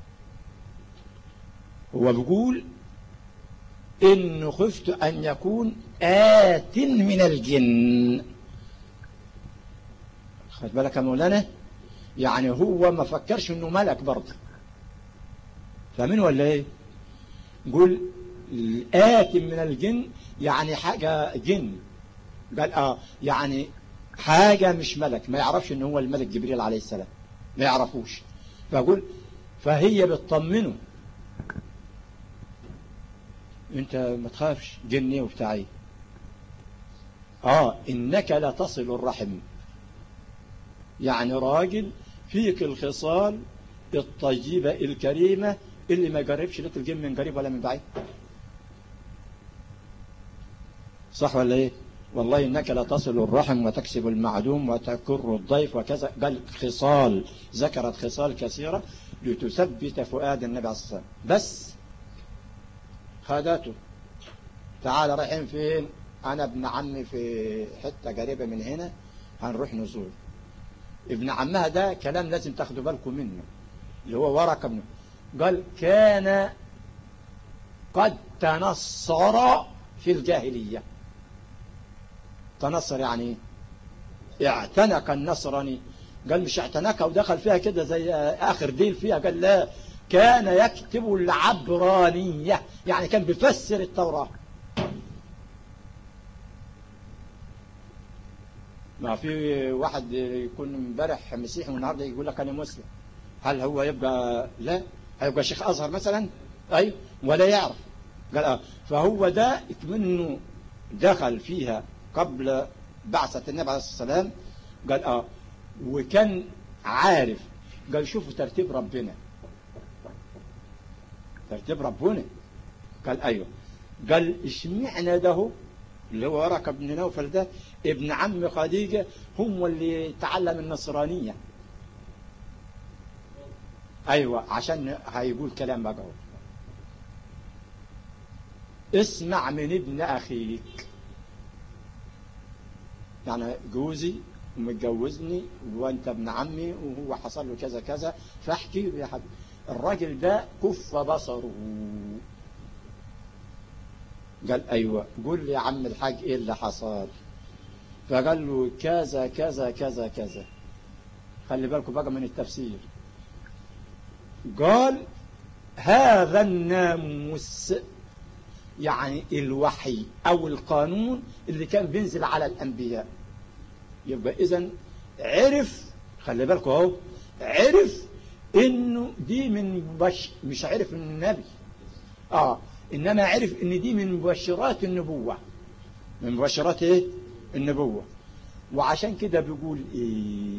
هو بيقول إن خفت أن يكون آت من الجن. خد بالك يا مولانا؟ يعني هو ما فكرش إنه ملك برضه. فاهمين ولا إيه؟ قول آت من الجن يعني حاجة جن قال اه يعني حاجة مش ملك، ما يعرفش ان هو الملك جبريل عليه السلام، ما يعرفوش. فأقول فهي بتطمنه، انت ما تخافش جني وبتاعي. اه انك لا تصل الرحم، يعني راجل فيك الخصال الطيبة الكريمة اللي ما جربش لك الجن من قريب ولا من بعيد. صح ولا ايه؟ والله انك لا تصل الرحم وتكسب المعدوم وتكر الضيف وكذا. قال خصال، ذكرت خصال كثيرة لتثبت فؤاد النبي عليه الصلاة والسلام. بس خادته، تعال رايحين فين؟ انا ابن عمي في حتة قريبة من هنا هنروح نزور. ابن عمها ده كلام لازم تاخدوا بالكم منه، اللي هو ورقة منه. قال كان قد تنصر في الجاهلية. تنصر يعني اعتنق النصراني. قال مش اعتنقها ودخل فيها كده زي آخر ديل فيها، قال لا، كان يكتب العبرانية، يعني كان بيفسر التوراة. ما في واحد يكون امبارح مسيحي والنهارده يقول لك انا مسلم، هل هو يبقى؟ لا، هيبقى شيخ ازهر مثلا؟ ايوه، ولا يعرف. قال اه فهو ده منه دخل فيها قبل بعثة النبي عليه الصلاة والسلام. قال اه وكان عارف. قال شوفوا ترتيب ربنا، ترتيب ربنا. قال ايوه. قال اشمعنى ده اللي هو ورقة بن نوفل ده ابن عم خديجة هم اللي تعلم النصرانية؟ ايوه عشان هيقول كلام بقى. اسمع من ابن اخيك، يعني جوزي ومتجوزني وانت ابن عمي وهو حصل له كذا كذا، فاحكي له يا حبيبي الراجل ده كف بصره. قال ايوه، قول لي يا عم الحاج ايه اللي حصل؟ فقال له كذا كذا كذا كذا. خلي بالكم بقى من التفسير. قال هذا الناموس، يعني الوحي او القانون اللي كان بينزل على الانبياء. يبقى اذا عرف، خلي بالكم اهو، عرف انه دي من بش مش عرف من النبي، اه انما عرف ان دي من مبشرات النبوة، من مبشرات ايه؟ النبوة. وعشان كده بيقول ايه؟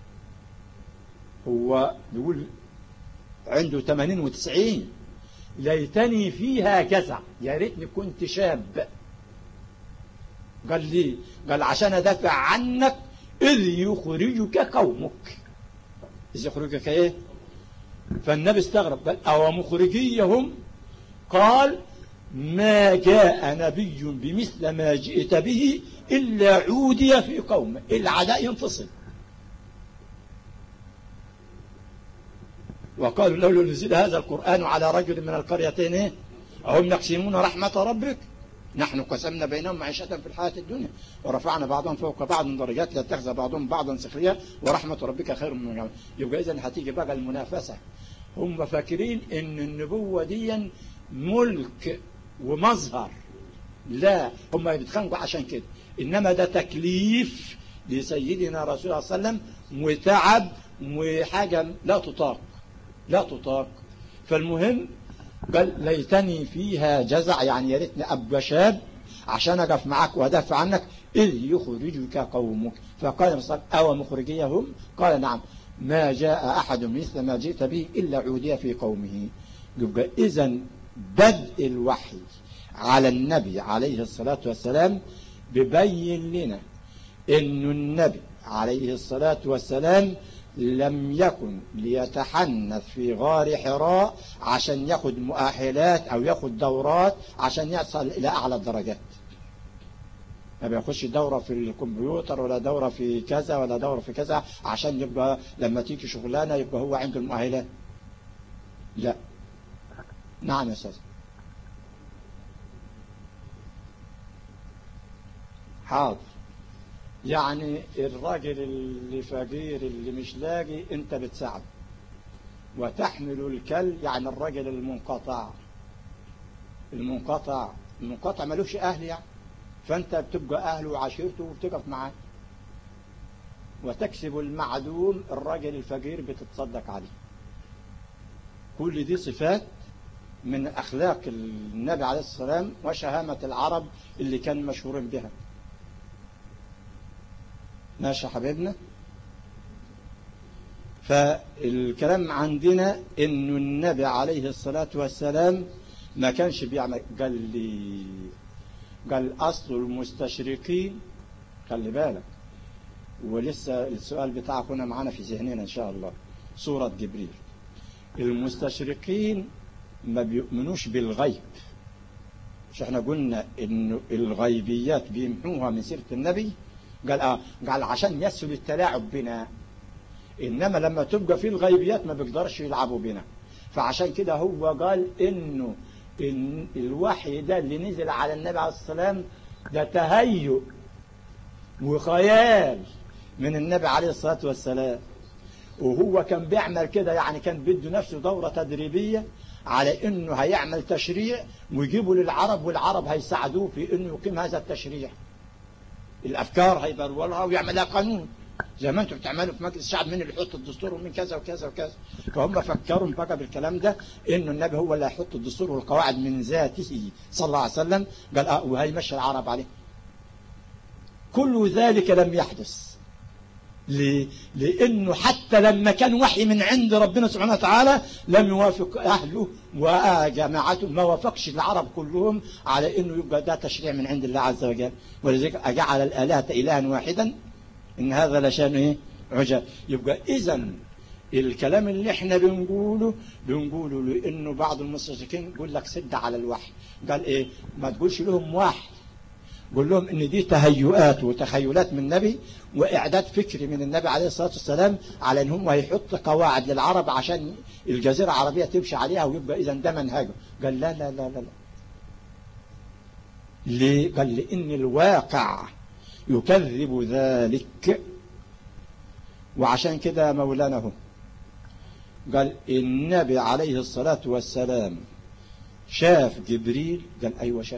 هو بيقول عنده ثمانين وتسعين، ليتني فيها جزع، يا ريتني كنت شاب. قال لي قال عشان ادافع عنك اذ يخرجك قومك. اذ يخرجك ايه؟ فالنبي استغرب، قال او مخرجيهم؟ قال ما جاء نبي بمثل ما جئت به الا عودي في قومه، العداء ينفصل. وقالوا لولا نزل هذا القرآن على رجل من القريتين ايه؟ أهم يقسمون رحمة ربك نحن قسمنا بينهم معيشة في الحياة الدنيا ورفعنا بعضهم فوق بعض من درجات ليتخذ بعضهم بعضا سخريا ورحمة ربك خير مما يجمعون. يبقى إذن هتيجي بقى المنافسة. هم فاكرين إن النبوة دي ملك ومظهر، لا، هم بيتخانقوا عشان كده، إنما ده تكليف لسيدنا رسول الله صلى الله عليه وسلم، وتعب وحاجة لا تطاق، لا تطاق. فالمهم قال ليتني فيها جزع، يعني يا ريتني ابقى شاب عشان اقف معك وادافع عنك اذ يخرجك قومك. فقال مصطفى او مخرجيهم؟ قال نعم، ما جاء احد مثل ما جئت به الا عودي في قومه. يبقى اذا بدء الوحي على النبي عليه الصلاة والسلام ببين لنا ان النبي عليه الصلاة والسلام لم يكن ليتحنث في غار حراء عشان ياخد مؤهلات او ياخد دورات عشان يصل الى اعلى الدرجات. ما بيخش دورة في الكمبيوتر ولا دورة في كذا ولا دورة في كذا عشان يبقى لما تيجي شغلانة يبقى هو عنده المؤهلات. لا. نعم يا استاذ. حاضر. يعني الراجل اللي فقير اللي مش لاقي انت بتساعده، وتحمل الكل، يعني الراجل المنقطع، المنقطع المنقطع ملوش اهل، يعني فأنت بتبقى أهله وعشيرته وبتقف معاه، وتكسب المعدوم، الراجل الفقير بتتصدق عليه. كل دي صفات من أخلاق النبي عليه الصلاة والسلام وشهامة العرب اللي كان مشهورين بها. ماشي حبيبنا. فالكلام عندنا إنه النبي عليه الصلاة والسلام ما كانش بيعمل. قال لي قال أصل المستشرقين، خلي بالك، ولسه السؤال بتاعك هنا معانا في ذهننا إن شاء الله، سورة جبريل. المستشرقين ما بيؤمنوش بالغيب، مش احنا قلنا إنه الغيبيات بيمحوها من سيرة النبي؟ قال آه قال عشان يسهل التلاعب بنا، إنما لما تبقى في الغيبيات ما بيقدرش يلعبوا بنا. فعشان كده هو قال إنه إن الوحي ده اللي نزل على النبي عليه الصلاة والسلام ده تهيؤ وخيال من النبي عليه الصلاة والسلام، وهو كان بيعمل كده، يعني كان بده نفسه دورة تدريبية على إنه هيعمل تشريع ويجيبه للعرب، والعرب هيساعدوه في إنه يقيم هذا التشريع. الأفكار هيبرولها ويعملها قانون زي ما انتم بتعملوا في مجلس الشعب، من اللي يحط الدستور ومن كذا وكذا وكذا. فهم فكروا بقى بالكلام ده انه النبي هو اللي هيحط الدستور والقواعد من ذاته صلى الله عليه وسلم. قال اه وهيمشي العرب عليه. كل ذلك لم يحدث. ليه؟ لانه حتى لما كان وحي من عند ربنا سبحانه وتعالى لم يوافق اهله وجماعته، ما وافقش العرب كلهم على انه يبقى ده تشريع من عند الله عز وجل. ولذلك اجعل الالهه الها واحدا إن هذا لشان إيه؟ عجاب. يبقى إذن الكلام اللي إحنا بنقوله بنقوله لأنه بعض المستشرقين يقول لك سد على الوحي. قال إيه؟ ما تقولش لهم وحي، قول لهم إن دي تهيؤات وتخيلات من النبي وإعداد فكري من النبي عليه الصلاة والسلام على إن هم هيحط قواعد للعرب عشان الجزيرة العربية تمشي عليها، ويبقى إذن ده منهجه. قال لا لا لا لا, لا. ليه؟ قال لأن الواقع يكذب ذلك. وعشان كده مولانا هو قال النبي عليه الصلاة والسلام شاف جبريل؟ قال أيوة شاف.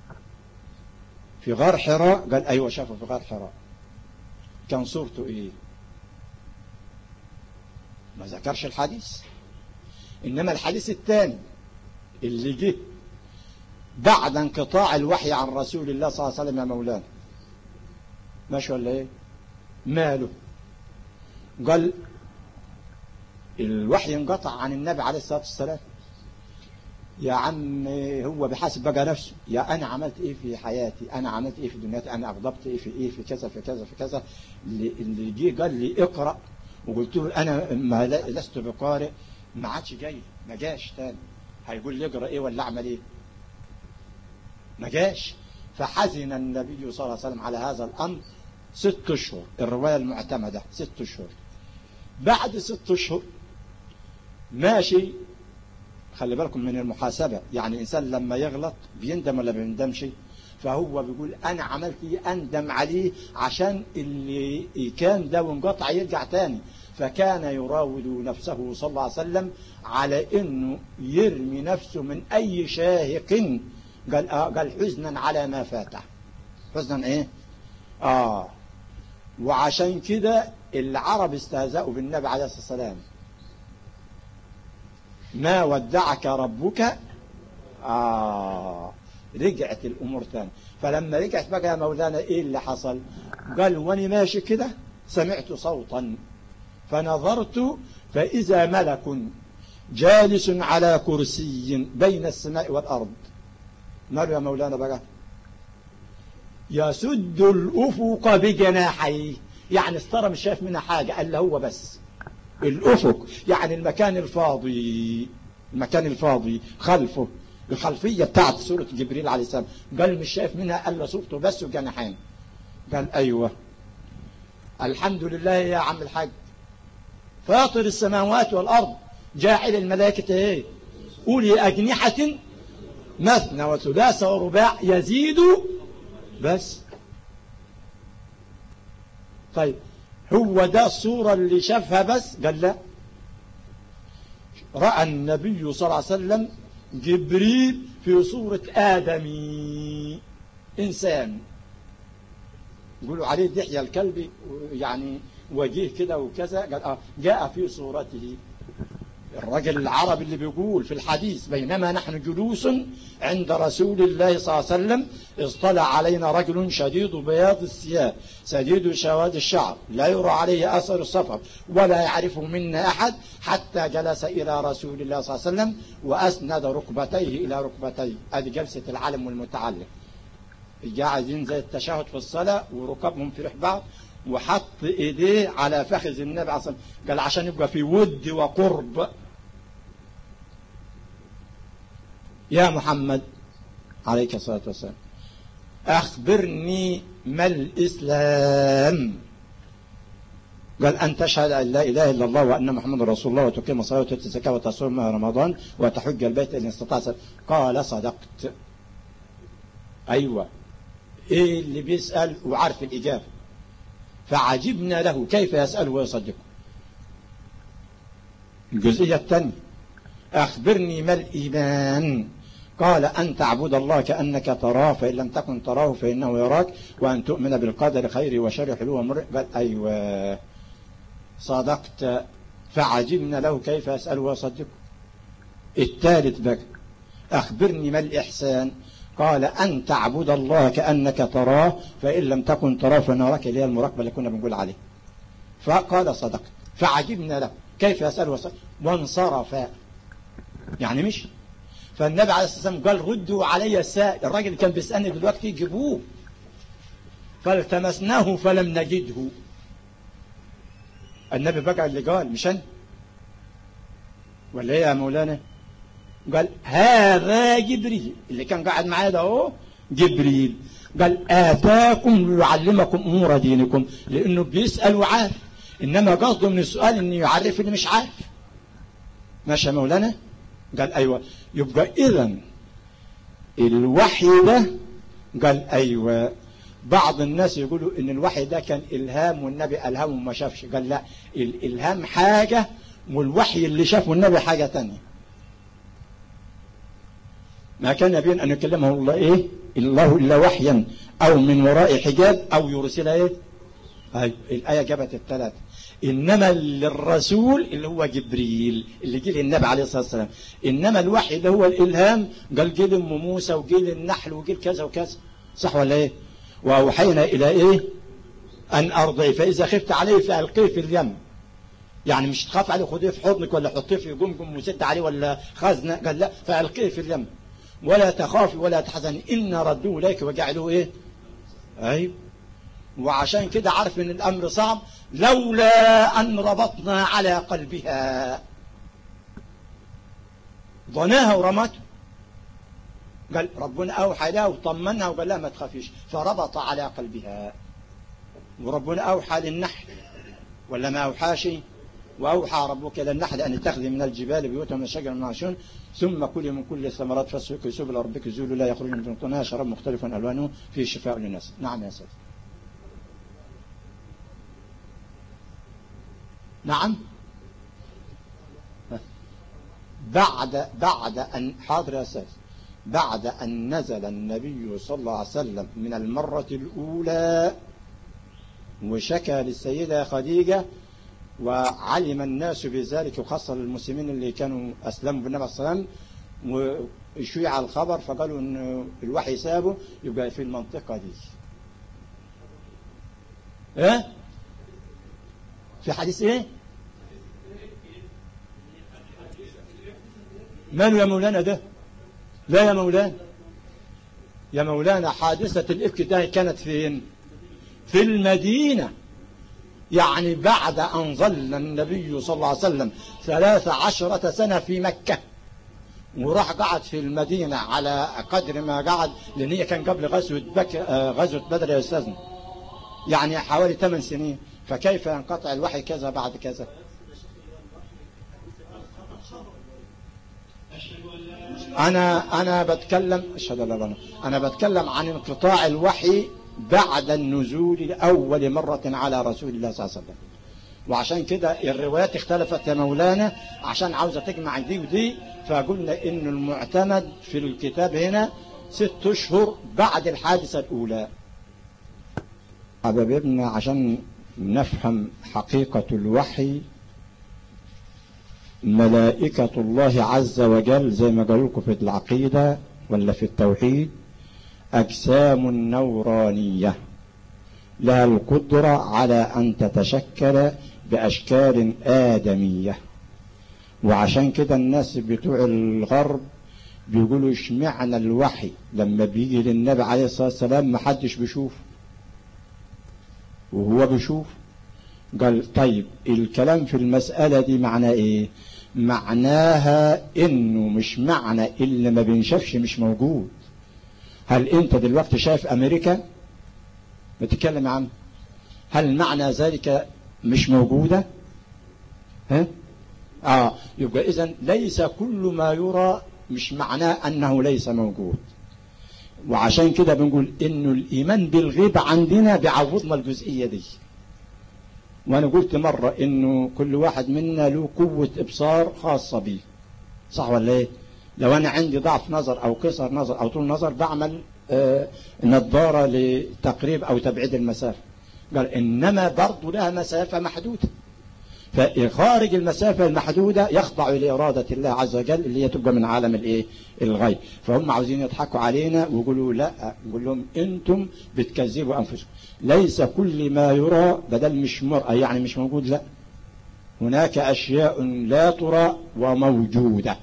في غار حراء؟ قال أيوة شافه في غار حراء. كان صورته إيه؟ ما ذكرش الحديث. إنما الحديث الثاني اللي جه بعد انقطاع الوحي عن رسول الله صلى الله عليه وسلم يا مولانا، ماشي ولا ايه؟ ماله؟ قال الوحي انقطع عن النبي عليه الصلاة والسلام. يا عم هو بحاسب بقى نفسه، يا انا عملت ايه في حياتي، انا عملت ايه في دنياتي، انا اغضبت ايه في ايه في كذا في كذا في كذا. اللي جه قال لي اقرأ وقلت له انا ما لست بقارئ، ما عادش جاي، ما جاش تاني. هيقول لي اقرأ ايه ولا اعمل ايه؟ ما جاش. فحزن النبي صلى الله عليه وسلم على هذا الامر ست اشهر. الرواية المعتمدة ست اشهر. بعد ست اشهر ماشي. خلي بالكم من المحاسبة، يعني الانسان لما يغلط بيندم ولا بيندمش؟ فهو بيقول انا عملت ايه اندم عليه عشان اللي كان ده وانقطع يرجع تاني. فكان يراود نفسه صلى الله عليه وسلم على انه يرمي نفسه من اي شاهق. قال آه قال حزنا على ما فاته. حزنا ايه؟ اه وعشان كده العرب استهزأوا بالنبي عليه الصلاة والسلام. ما ودعك ربك. آه رجعت الأمور تاني. فلما رجعت بقى يا مولانا إيه اللي حصل؟ قال واني ماشي كده سمعت صوتا فنظرت فإذا ملك جالس على كرسي بين السماء والأرض. ماله يا مولانا بقى؟ يسد الأفق بجناحيه، يعني استرى مش شايف منها حاجة، قال له هو بس الأفق، يعني المكان الفاضي، المكان الفاضي خلفه، الخلفية بتاعت سورة جبريل عليه السلام. قال مش شايف منها قال له صورته بس وجناحين. قال أيوة الحمد لله يا عم الحاج، فاطر السماوات والأرض جاعل الملائكة ايه؟ أولي أجنحة مثنى وثلاث ورباع يزيد بس. طيب هو ده الصورة اللي شافها بس؟ قال لا، رأى النبي صلى الله عليه وسلم جبريل في صورة آدمي. إنسان يقولوا عليه دحية الكلب يعني وجيه كده وكذا، قال آه جاء في صورته الرجل العربي اللي بيقول في الحديث بينما نحن جلوس عند رسول الله صلى الله عليه وسلم اصطلع علينا رجل شديد بياض الثياب شديد سواد الشعر لا يرى عليه أثر السفر ولا يعرفه منا أحد، حتى جلس إلى رسول الله صلى الله عليه وسلم وأسند ركبتيه إلى ركبتيه. هذه جلسة العالم والمتعلم، قاعدين زي التشهد في الصلاة وركبهم في ريح بعض، وحط ايديه على فخذ النبي عليه الصلاة والسلام، قال عشان يبقى في ود وقرب. يا محمد عليك الصلاة والسلام أخبرني ما الإسلام؟ قال أن تشهد أن لا إله إلا الله وأن محمد رسول الله وتقيم الصلاة وتؤتي الزكاة وتصوم رمضان وتحج البيت إن استطعت. قال صدقت. أيوة، إيه اللي بيسأل وعارف الإجابة. فعجبنا له كيف يسأل ويصدقه. الجزئية الثانية أخبرني ما الإيمان؟ قال أن تعبد الله كأنك تراه فإن لم تكن تراه فإنه يراك وأن تؤمن بالقدر خيره وشره حلوه ومر. قال أيوة صدقت. فعجبنا له كيف يسأل ويصدقه. الثالث بقى أخبرني ما الإحسان؟ قال أن تعبد الله كأنك تراه فإن لم تكن تراه فإنه يراك، اللي هي المراقبة اللي كنا بنقول عليه. فقال صدقت. فعجبنا له كيف يسأل ويصدق وانصرف، يعني مش. فالنبي عليه الصلاة والسلام قال ردوا علي السائل، الراجل اللي كان بيسألني دلوقتي جيبوه. فالتمسناه فلم نجده. النبي بقى اللي قال مش أنا ولا ايه يا مولانا؟ قال هذا جبريل اللي كان قاعد معايا ده اهو جبريل. قال آتاكم ليعلمكم أمور دينكم، لأنه بيسأل وعارف، إنما قصده من السؤال إنه يعرف اللي مش عارف. ماشي يا مولانا؟ قال أيوة. يبقى إذن الوحي ده، قال أيوة. بعض الناس يقولوا إن الوحي ده كان إلهام والنبي ألهمه وما شافش. قال لا، الإلهام حاجة والوحي اللي شافه النبي حاجة تانية. ما كان بين أن يكلمه الله إيه الله إلا وحيا أو من وراء حجاب أو يرسل إيه. هاي الآية جابت الثلاثة. إنما للرسول اللي هو جبريل اللي جه للنبي عليه الصلاة والسلام، إنما الوحي اللي هو الإلهام قال جه لأم موسى وجه للنحل وجه كذا وكذا. صح ولا إيه؟ وأوحينا إلى إيه أن أرضعي فإذا خفت عليه فألقيه في اليم. يعني مش تخاف عليه خديه في حضنك ولا حطيه في جمجم وسد عليه ولا خزنة. قال لا، فألقيه في اليم ولا تخافي ولا تحزني إن ردوه إليك وجعلوه إيه. أيوه. وعشان كده عارف ان الامر صعب، لولا ان ربطنا على قلبها ظناها ورمته. قال ربنا اوحى لها وطمنها وقال لها ما تخافيش، فربط على قلبها. وربنا اوحى للنحل ولا ما اوحاش؟ واوحى ربك الى النحل ان اتخذي من الجبال بيوتا من الشجر من عشون ثم كلي من كل الثمرات فاسلكي سبل ربك ذلول لا يخرج من بطونها شراب مختلف الوانه فيه شفاء للناس. نعم يا سيدي. نعم. بعد بعد أن حاضر يا أستاذ بعد أن نزل النبي صلى الله عليه وسلم من المرة الأولى وشكى للسيدة خديجة وعلم الناس بذلك وخاصة المسلمين اللي كانوا أسلموا بالنبي صلى الله عليه وسلم وشيع الخبر فقالوا أن الوحي سابه، يبقى في المنطقة دي إيه؟ في حديث إيه؟ ماله يا مولانا ده؟ لا يا مولانا يا مولانا حادثة الإفك ده كانت فين؟ في المدينة. يعني بعد أن ظل النبي صلى الله عليه وسلم ثلاث عشرة سنة في مكة وراح قعد في المدينة على قدر ما قعد، لأن هي كان قبل غزوة بك... غزوة بدر يا أستاذنا، يعني حوالي ثمان سنين. فكيف ينقطع الوحي كذا بعد كذا؟ أنا أنا بتكلم أشهد أن لا إله إلا الله أنا بتكلم عن انقطاع الوحي بعد النزول أول مرة على رسول الله صلى الله عليه وسلم. وعشان كده الروايات اختلفت يا مولانا عشان عاوزة تجمع دي ودي، فقلنا إن المعتمد في الكتاب هنا ست أشهر بعد الحادثة الأولى. حبايبنا عشان نفهم حقيقة الوحي، ملائكة الله عز وجل زي ما قالوا لكم في العقيدة ولا في التوحيد أجسام نورانية لها القدرة على أن تتشكل بأشكال آدمية. وعشان كده الناس بتوع الغرب بيقولوا اشمعنى الوحي لما بيجي للنبي عليه الصلاة والسلام محدش بيشوف وهو بيشوف؟ قال طيب الكلام في المسألة دي معناه ايه؟ معناها انه مش معنى اللي ما بينشافش مش موجود. هل انت دلوقتي شايف امريكا بتتكلم عنه؟ هل معنى ذلك مش موجودة؟ ها؟ اه يبقى اذن ليس كل ما يرى مش معناه انه ليس موجود. وعشان كده بنقول انه الايمان بالغيب عندنا بيعوضنا الجزئية دي. وانا قلت مرة انه كل واحد منا له قوة ابصار خاصة بيه، صح ولا ايه؟ لو انا عندي ضعف نظر او قصر نظر او طول نظر بعمل آه نظارة لتقريب او تبعيد المسافة. قال انما برضو لها مسافة محدودة، فخارج المسافة المحدودة يخضع لإرادة الله عز وجل اللي هي تبقى من عالم الايه؟ الغيب. فهم عاوزين يضحكوا علينا ويقولوا لا، نقول لهم انتم بتكذبوا انفسكم. ليس كل ما يرى بدل مش مرأة يعني مش موجود، لا، هناك اشياء لا ترى وموجودة.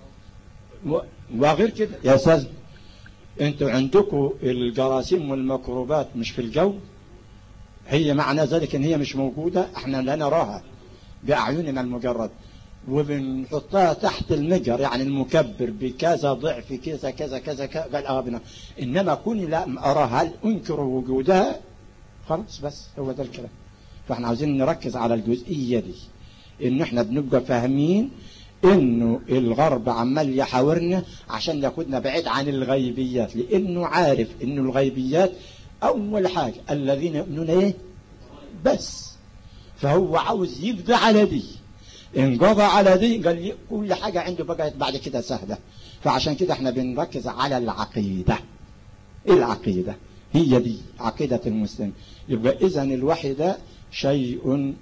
وغير كده يا استاذ، انتوا عندكم الجراثيم والميكروبات مش في الجو، هي معنى ذلك ان هي مش موجودة؟ احنا لا نراها بأعيننا المجرد وبنحطها تحت المجر يعني المكبر بكذا ضعف كذا كذا كذا قال أغابنا، إنما كوني لا أراها هل أنكر وجودها؟ خلاص بس هو ده الكلام. فاحنا عاوزين نركز على الجزئية دي، إن احنا بنبقى فاهمين إنه الغرب عمال يحاورنا عشان ياخدنا بعيد عن الغيبيات، لأنه عارف إنه الغيبيات أول حاجة الذين يؤمنون إيه بس، فهو عاوز يقضي على دي. ان قضى على دي قال كل حاجة عنده بقت بعد كده سهلة. فعشان كده احنا بنركز على العقيدة. العقيدة هي دي عقيدة المسلم. يبقى اذن الوحي ده شيء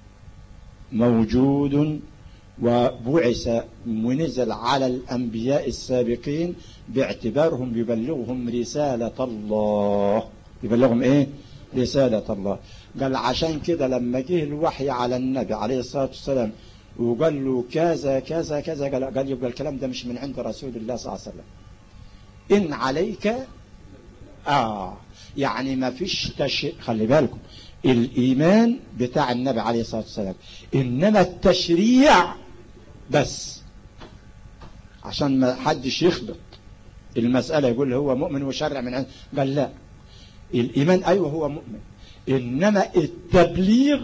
موجود وبعث ونزل على الأنبياء السابقين باعتبارهم يبلغهم رسالة الله. يبلغهم ايه؟ رسالة الله. قال عشان كده لما جه الوحي على النبي عليه الصلاة والسلام وقال له كذا كذا كذا قال, قال يبقى الكلام ده مش من عند رسول الله صلى الله عليه وسلم. إن عليك آه يعني ما فيش تشريع. خلي بالكم الإيمان بتاع النبي عليه الصلاة والسلام، إنما التشريع بس عشان ما حدش يخبط المسألة يقول هو مؤمن وشرع من عند. قال لا، الإيمان أيوه هو مؤمن، إنما التبليغ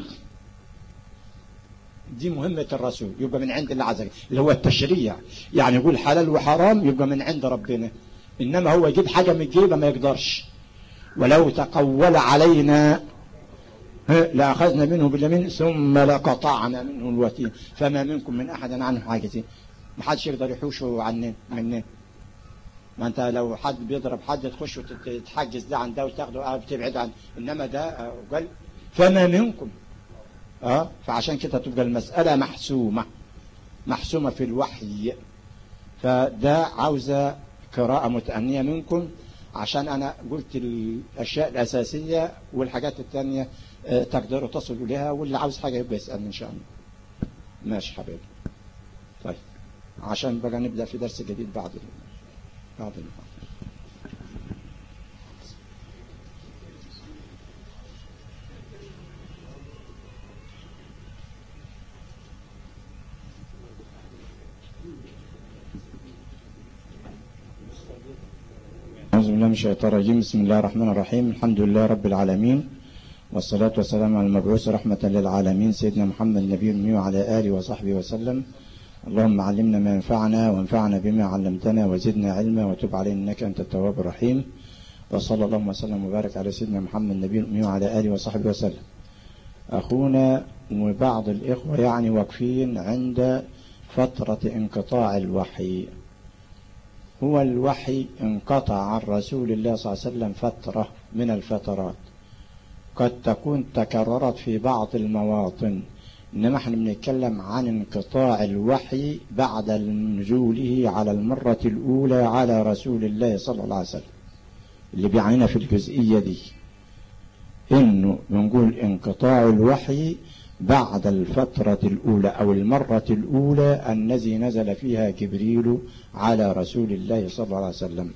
دي مهمة الرسول، يبقى من عند الله عز وجل اللي هو التشريع. يعني يقول حلال وحرام يبقى من عند ربنا، إنما هو يجيب حاجة من جيبه ما يقدرش. ولو تقول علينا لأخذنا منه باليمين ثم لقطعنا منه الوتين فما منكم من أحد عنه حاجزين. ما حدش يقدر يحوشه عننا مننا. ما انت لو حد بيضرب حد تخش وتتحجز ده عن ده وتاخده بتبعد عنه، انما ده قال فما منكم. اه فعشان كده تبقى المسألة محسومة محسومة في الوحي. فده عاوزة قراءة متأنية منكم، عشان انا قلت الاشياء الاساسية والحاجات التانية اه تقدروا تصلوا لها، واللي عاوز حاجة يبقى يسألني ان شاء الله. ماشي حبيبي. طيب عشان بقى نبدأ في درس جديد بعد بعد المحاضرة. أعوذ بالله من الشيطان الرجيم. بسم الله الرحمن الرحيم. الحمد لله رب العالمين، والصلاة والسلام على المبعوث رحمة للعالمين سيدنا محمد النبي الأمي وعلى آله وصحبه وسلم. اللهم علمنا ما ينفعنا وانفعنا بما علمتنا وزدنا علما وتب علينا إنك أنت التواب الرحيم. وصلى الله وسلم وبارك على سيدنا محمد النبي الأمي وعلى آله وصحبه وسلم. أخونا وبعض الإخوة يعني واقفين عند فترة انقطاع الوحي. هو الوحي انقطع عن رسول الله صلى الله عليه وسلم فترة من الفترات، قد تكون تكررت في بعض المواطن، إنما احنا بنتكلم عن انقطاع الوحي بعد نزوله على المرة الأولى على رسول الله صلى الله عليه وسلم. اللي بيعنينا في الجزئية دي إنه بنقول انقطاع الوحي بعد الفترة الأولى أو المرة الأولى الذي نزل فيها جبريل على رسول الله صلى الله عليه وسلم.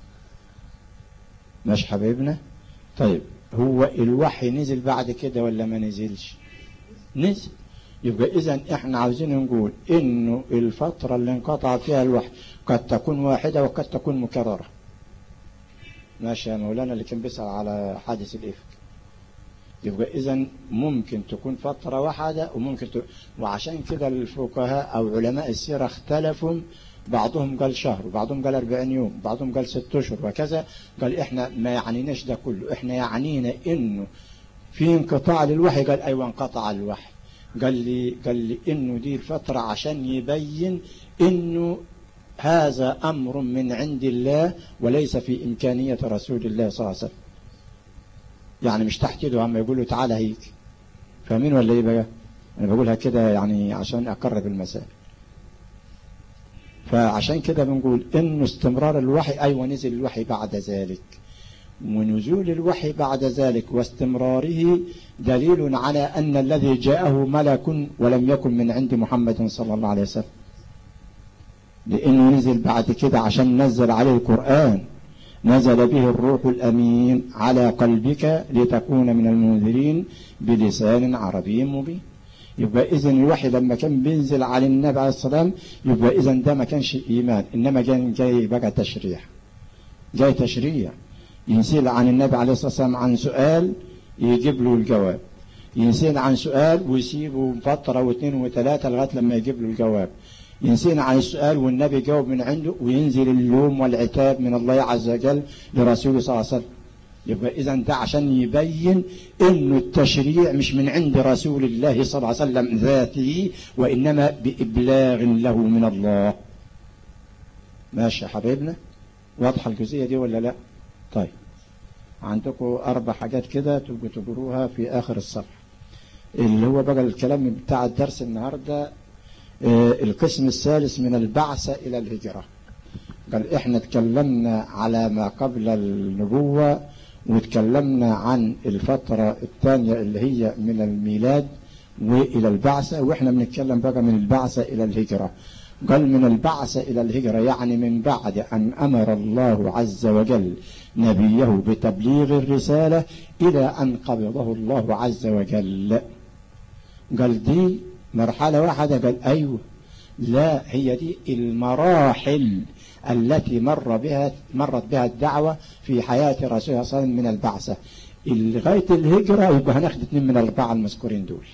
مش حبيبنا؟ طيب هو الوحي نزل بعد كده ولا ما نزلش؟ نزل. يبقى إذن احنا عاوزين نقول إنه الفترة اللي انقطع فيها الوحي قد تكون واحدة وقد تكون مكررة. ماشي يا مولانا اللي كان بيسأل على حادث الإفك. يبقى إذن ممكن تكون فترة واحدة وممكن ت... وعشان كده الفقهاء أو علماء السيرة اختلفوا، بعضهم قال شهر وبعضهم قال أربعين يوم بعضهم قال ست أشهر وكذا. قال إحنا ما يعنيناش ده كله، إحنا يعنينا إنه في انقطاع للوحي. قال أيوة انقطع الوحي. قال لي قال لي إنه دي الفترة عشان يبين إنه هذا أمر من عند الله وليس في إمكانية رسول الله صلى الله عليه وسلم. يعني مش تحت ايده عم يقول له تعالى هيك. فاهمين ولا ايه بقى؟ انا بقولها كده يعني عشان اقرب المسائل. فعشان كده بنقول ان استمرار الوحي ايوه نزل الوحي بعد ذلك، ونزول الوحي بعد ذلك واستمراره دليل على ان الذي جاءه ملك ولم يكن من عند محمد صلى الله عليه وسلم، لانه نزل بعد كده عشان نزل عليه القرآن، نزل به الروح الأمين على قلبك لتكون من المنذرين بلسان عربي مبين. يبقى إذن الوحي لما كان بينزل على النبي عليه السلام يبقى إذن ده ما كانش إيمان، إنما كان جاي بقى تشريع، جاي تشريع. ينسل عن النبي عليه الصلاة والسلام عن سؤال يجيب له الجواب، ينسل عن سؤال ويسيبه فترة واثنين وثلاثة لغاية لما يجيب له الجواب، ينسينا عن السؤال والنبي جاوب من عنده، وينزل اللوم والعتاب من الله عز وجل لرسوله صلى الله عليه وسلم. يبقى إذن ده عشان يبين إنه التشريع مش من عند رسول الله صلى الله عليه وسلم ذاته، وإنما بإبلاغ له من الله. ماشي يا حبيبنا؟ واضحة الجزئية دي ولا لا؟ طيب عندكم أربع حاجات كده تبقوا تقروها في آخر الصفحة، اللي هو بقى الكلام بتاع الدرس النهارده. القسم الثالث من البعثة إلى الهجرة. قال إحنا تكلمنا على ما قبل النبوة، وتكلمنا عن الفترة الثانية اللي هي من الميلاد وإلى البعثة، وإحنا بنتكلم بقى من البعثة إلى الهجرة. قال من البعثة إلى الهجرة يعني من بعد أن أمر الله عز وجل نبيه بتبليغ الرسالة إلى أن قبضه الله عز وجل. قال دي مرحلة واحدة؟ قال أيوة. لا، هي دي المراحل التي مر بها مرت بها الدعوة في حياة رسول الله صلى الله عليه وسلم من البعثة لغاية الهجرة. يبقى هناخد اثنين من الأربعة المذكورين دول،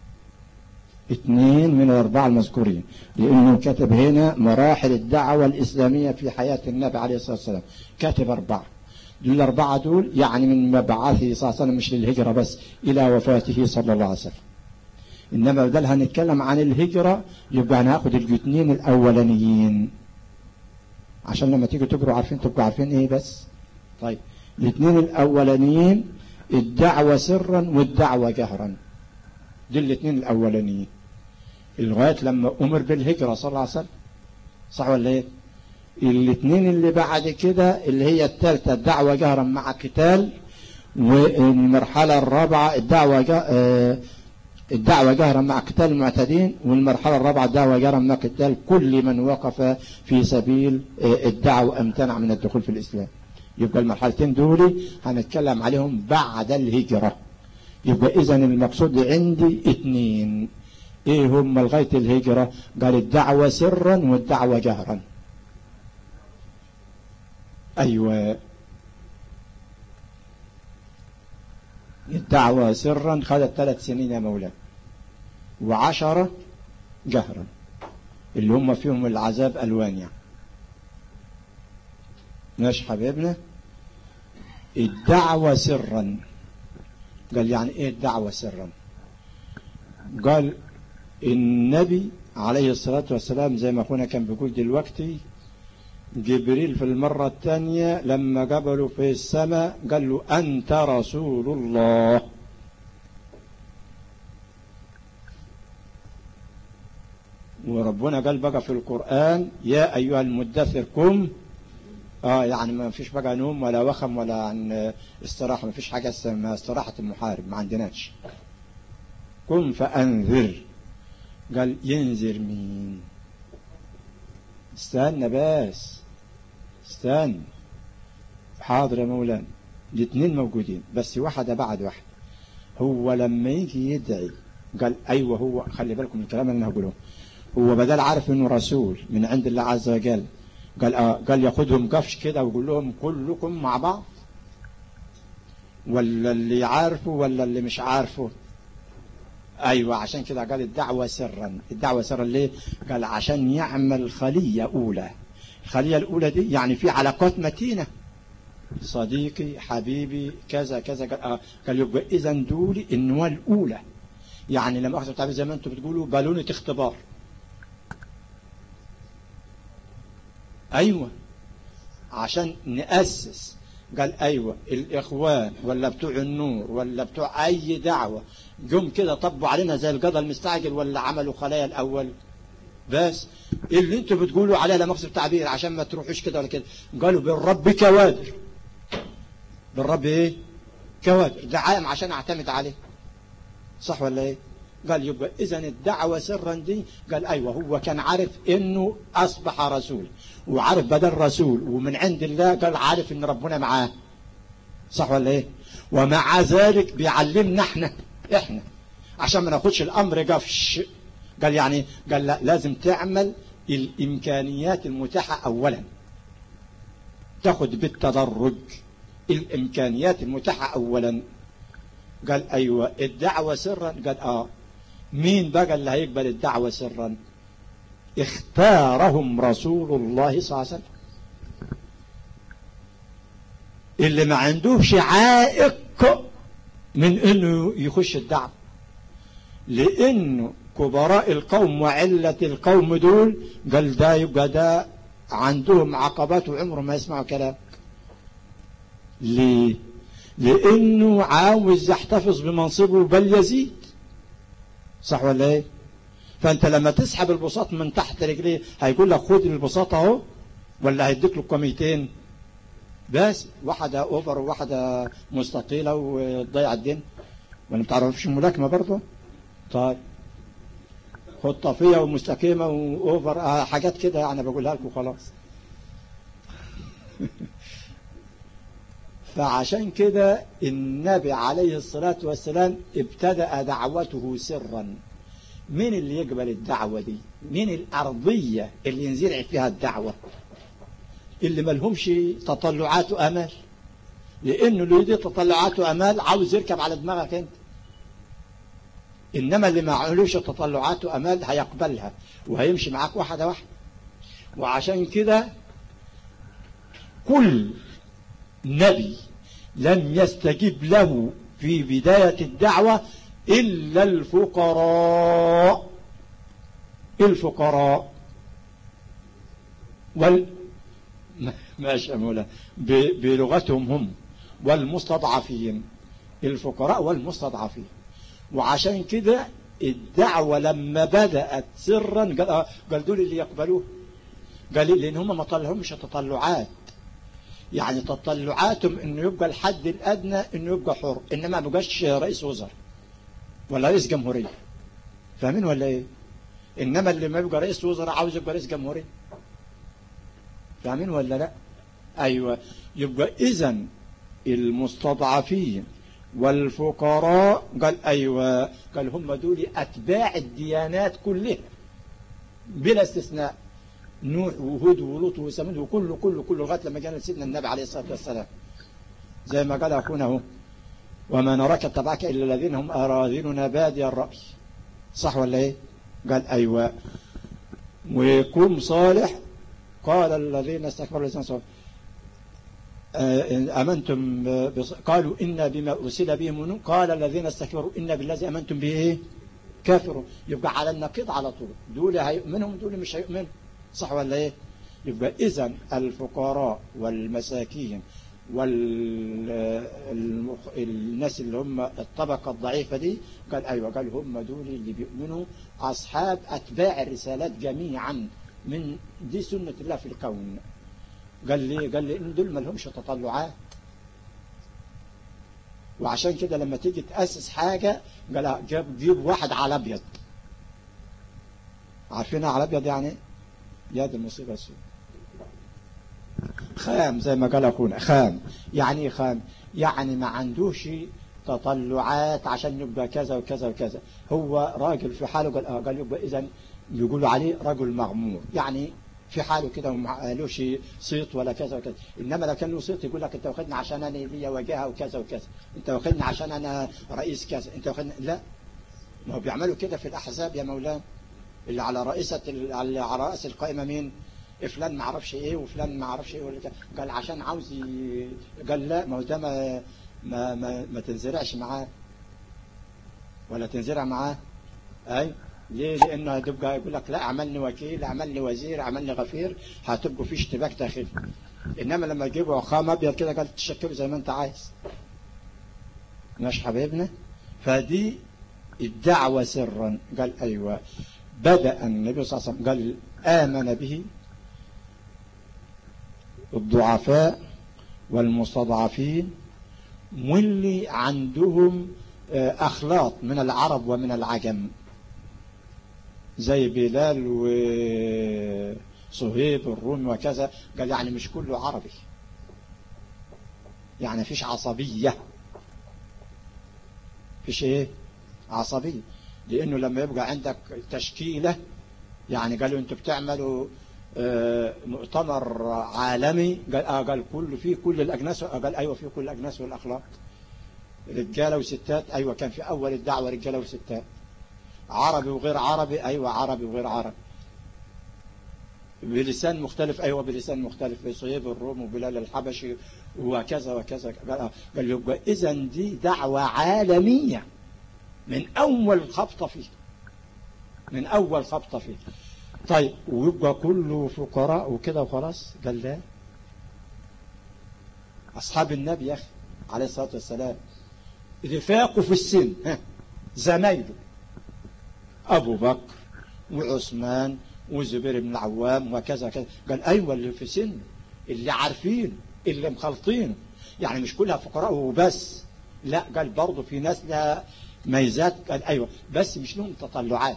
اثنين من الأربعة المذكورين، لأنه كتب هنا مراحل الدعوة الإسلامية في حياة النبي عليه الصلاة والسلام، كاتب أربعة. دول الأربعة دول يعني من مبعثه صلى الله عليه وسلم مش للهجرة بس، إلى وفاته صلى الله عليه وسلم. إنما بدل هنتكلم عن الهجرة يبقى هناخد الاثنين الأولانيين عشان لما تيجوا تقروا عارفين تبقوا عارفين إيه بس. طيب الاثنين الأولانيين الدعوة سرا والدعوة جهرا، دول الاثنين الأولانيين لغاية لما أمر بالهجرة صلى الله عليه وسلم، صح ولا إيه؟ الاثنين اللي بعد كده اللي هي الثالثة الدعوة جهرا مع قتال، والمرحلة الرابعة الدعوة جهرا الدعوة جهرا مع قتال المعتدين، والمرحلة الرابعة الدعوة جهرا مع قتال كل من وقف في سبيل الدعوة امتنع من الدخول في الإسلام. يبقى المرحلتين دول هنتكلم عليهم بعد الهجرة. يبقى إذن المقصود عندي اثنين، ايه هم لغاية الهجرة؟ قال الدعوة سرا والدعوة جهرا. أيوة، الدعوة سرا خدت ثلاث سنين يا مولانا، وعشرة جهرا اللي هم فيهم العذاب ألوان يعني. ماشي حبيبنا؟ الدعوة سرا قال يعني ايه الدعوة سرا؟ قال النبي عليه الصلاة والسلام زي ما اخونا كان بيقول دلوقتي جبريل في المرة الثانية لما قبله في السماء قال له أنت رسول الله. وربنا قال بقى في القرآن يا أيها المدثر قم. آه يعني ما فيش بقى نوم ولا وخم ولا عن استراحة، ما فيش حاجة اسمها استراحة المحارب، ما عندناش. قم فأنذر. قال ينذر مين؟ استنى بس استنى. حاضر يا مولانا. الاثنين موجودين بس واحدة بعد واحدة. هو لما يجي يدعي قال أيوة، هو خلي بالكم من الكلام اللي أنا هقوله. هو بدل عارف إنه رسول من عند الله عز وجل قال آه قال ياخدهم قفش كده ويقول لهم كلكم مع بعض، ولا اللي عارفه ولا اللي مش عارفه؟ أيوة عشان كده قال الدعوة سرا. الدعوة سرا ليه؟ قال عشان يعمل خلية أولى. الخلية الأولى دي يعني في علاقات متينة، صديقي حبيبي كذا كذا. قال, آه قال يبقى إذا دولي النواة الأولى. يعني لما أخذوا تعبير زي ما أنتم بتقولوا بالونة اختبار. أيوة عشان نأسس. قال أيوة الإخوان ولا بتوع النور ولا بتوع أي دعوة جم كده طبوا علينا زي القضاء المستعجل ولا عملوا خلايا الأول؟ بس اللي انتوا بتقولوا عليه لا مقصد تعبير عشان ما تروحوش كده ولا كده. قالوا بالرب كوادر. بالرب ايه؟ كوادر. ده عام عشان اعتمد عليه، صح ولا ايه؟ قال يبقى اذا الدعوة سرا دي. قال ايوه هو كان عارف انه اصبح رسول وعارف بدل رسول ومن عند الله. قال عارف ان ربنا معاه، صح ولا ايه؟ ومع ذلك بيعلمنا احنا احنا عشان ما ناخدش الامر قفش. قال يعني قال لا لازم تعمل الامكانيات المتاحة اولا، تاخد بالتدرج الامكانيات المتاحة اولا. قال ايوه الدعوة سرا. قال اه مين بقى اللي هيقبل الدعوة سرا؟ اختارهم رسول الله صلى الله عليه وسلم اللي ما عندوش عائق من انه يخش الدعوة، لانه كبراء القوم وعلة القوم دول قال ده يبقى ده عندهم عقبات وعمره ما يسمعوا كلام. ليه؟ لانه عاوز يحتفظ بمنصبه بل يزيد، صح ولا ايه؟ فانت لما تسحب البساط من تحت رجليه هيقول لك خد البساط اهو، ولا هيديك له كميتين بس، واحدة اوفر وواحدة مستطيلة وتضيع الدين. ولا بتعرفش الملاكمة برضه؟ طيب خطافية ومستقيمة واوفر حاجات كده يعني بقولها لكم خلاص. فعشان كده النبي عليه الصلاة والسلام ابتدأ دعوته سرا. مين اللي يقبل الدعوة دي؟ مين الأرضية اللي ينزرع فيها الدعوة؟ اللي ملهمش تطلعات وأمال، لأنه اللي يدي تطلعات وأمال عاوز يركب على دماغك انت. إنما اللي ما علوش تطلعات وأمال هيقبلها وهيمشي معاك واحدة واحدة. وعشان كده كل نبي لم يستجب له في بداية الدعوة إلا الفقراء. الفقراء وال ماشي مولا بلغتهم هم والمستضعفين. الفقراء والمستضعفين. وعشان كده الدعوة لما بدأت سرا قال, قال دول اللي يقبلوه. قال لأن هم ما طلعهمش تطلعات، يعني تطلعاتهم انه يبقى الحد الادنى انه يبقى حر، انما ما بقاش رئيس وزراء ولا رئيس جمهورية. فاهمين ولا ايه؟ انما اللي ما يبقى رئيس وزراء عاوز يبقى رئيس جمهورية. فاهمين ولا لا؟ ايوه. يبقى اذن المستضعفين والفقراء قال ايوه قال هم دول اتباع الديانات كلها بلا استثناء، نوح وهود ولوط وثمود وكله كله كله لغايه لما جاء سيدنا النبي عليه الصلاه والسلام. زي ما قال اخونا اهو وما نراك اتبعك الا الذين هم اراذلنا بادي الراي، صح ولا ايه؟ قال ايوه. وقوم صالح قال الذين استكبروا الذين صالح امنتم بص... قالوا انا بما ارسل به مؤمنون قال الذين استكبروا انا بالذي امنتم به ايه؟ كافروا. يبقى على النقيض على طول، دول هيؤمنهم دول مش هيؤمنوا، صح ولا ايه؟ يبقى إذن الفقراء والمساكين والناس اللي هم الطبقة الضعيفة دي قال أيوة، قال هم دول اللي بيؤمنوا أصحاب أتباع الرسالات جميعا، من دي سنة الله في الكون. قال لي قال لي إن دول ما لهمش تطلعات، وعشان كده لما تيجي تأسس حاجة قال جاب جيب واحد على أبيض. عارفين على أبيض يعني يا دي المصيبة السوداء، خام زي ما قال أخونا، خام. يعني إيه خام؟ يعني ما عندوش تطلعات عشان يبقى كذا وكذا وكذا، هو راجل في حاله. قال آه قال يبقى إذن يقولوا عليه رجل مغمور، يعني في حاله كده وما لوش صيت ولا كذا وكذا. إنما لو كان له صيت يقول لك أنت واخدني عشان أنا لي وجهة وكذا وكذا، أنت واخدني عشان أنا رئيس كذا، أنت واخدني. لا، ما هو بيعملوا كده في الأحزاب يا مولانا، اللي على رئيسة اللي على رأس القائمة مين؟ فلان ما عرفش ايه وفلان ما عرفش ايه ولا. قال عشان عاوز ي... قال لا، ما هو ده ما ما ما, ما تنزرعش معاه ولا تنزرع معاه. اي ليه؟ لانه هتبقى يقول لك لا عملني وكيل، عملني وزير، عملني غفير، هتبقوا في اشتباك داخلي. انما لما تجيبوا خام ابيض كده قال تشكله زي ما انت عايز. ماشي حبيبنا؟ فدي الدعوة سرا. قال ايوه، بدأ النبي صلى الله عليه وسلم قال آمن به الضعفاء والمستضعفين واللي عندهم أخلاط من العرب ومن العجم، زي بلال وصهيب الرومي وكذا. قال يعني مش كله عربي، يعني فيش عصبية، فيش ايه عصبية. لأنه لما يبقى عندك تشكيلة، يعني قالوا انتوا بتعملوا مؤتمر عالمي، قال اه قال كل فيه كل الأجناس، قال ايوه فيه كل الأجناس والأخلاق، رجاله وستات. ايوه كان في اول الدعوه رجاله وستات، عربي وغير عربي، ايوه عربي وغير عربي، بلسان مختلف، ايوه بلسان مختلف، في صهيب الروم وبلال الحبشي وكذا وكذا. قال قال يبقى اذا دي دعوه عالميه من اول خبطه فيه، من اول خبطه فيه. طيب ويبقى كله فقراء وكده وخلاص؟ قال لا، اصحاب النبي يا اخي عليه الصلاه والسلام رفاقه في السن، زمايله ابو بكر وعثمان وزبير بن العوام وكذا كذا. قال ايوه اللي في سن، اللي عارفين، اللي مخلطين، يعني مش كلها فقراء وبس، لا قال برضه في ناس لها ميزات. قال ايوه بس مش لهم تطلعات،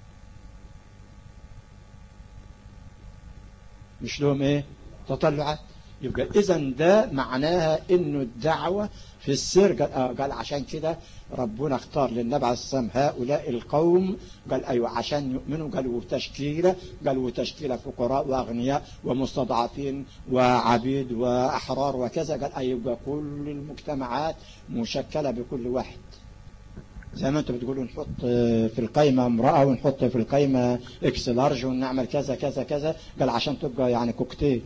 مش لهم ايه تطلعات. يبقى اذا ده معناها انه الدعوة في السر. قال, آه قال عشان كده ربنا اختار للنبي عليه الصلاة والسلام هؤلاء القوم. قال ايوه عشان يؤمنوا. قالوا تشكيلة، قالوا تشكيلة فقراء واغنياء ومستضعفين وعبيد واحرار وكذا. قال ايوه كل المجتمعات مشكلة بكل واحد، زي ما انتم بتقولوا نحط في القائمة امرأة ونحط في القائمة اكس لارج ونعمل كذا كذا كذا. قال عشان تبقى يعني كوكتيل،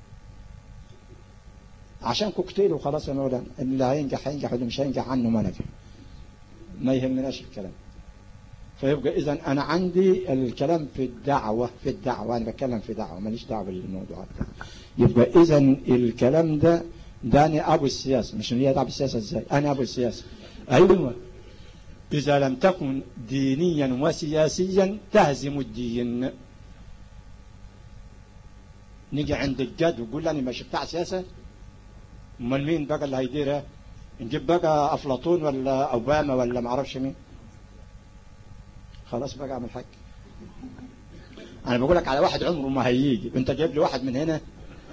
عشان كوكتيل وخلاص يا مولانا. اللي هينجح هينجح واللي مش هينجح عنه ما نجح، ما يهمناش الكلام. فيبقى اذا انا عندي الكلام في الدعوة، في الدعوة انا بتكلم في دعوة، ماليش دعوة بالموضوعات. يبقى اذا الكلام ده ده انا ابو السياسة. مش هي ابو السياسة ازاي؟ انا ابو السياسة. ايوه إذا لم تكن دينيا وسياسيا تهزم الدين. نيجي عند الجد ويقول لي أنا مش بتاع سياسة، امال مين بقى اللي هيديرها؟ نجيب بقى أفلاطون ولا أوباما ولا ما اعرفش مين. خلاص بقى اعمل حاجة. أنا بقول لك على واحد عمره ما هيجي، أنت جايب لي واحد من هنا.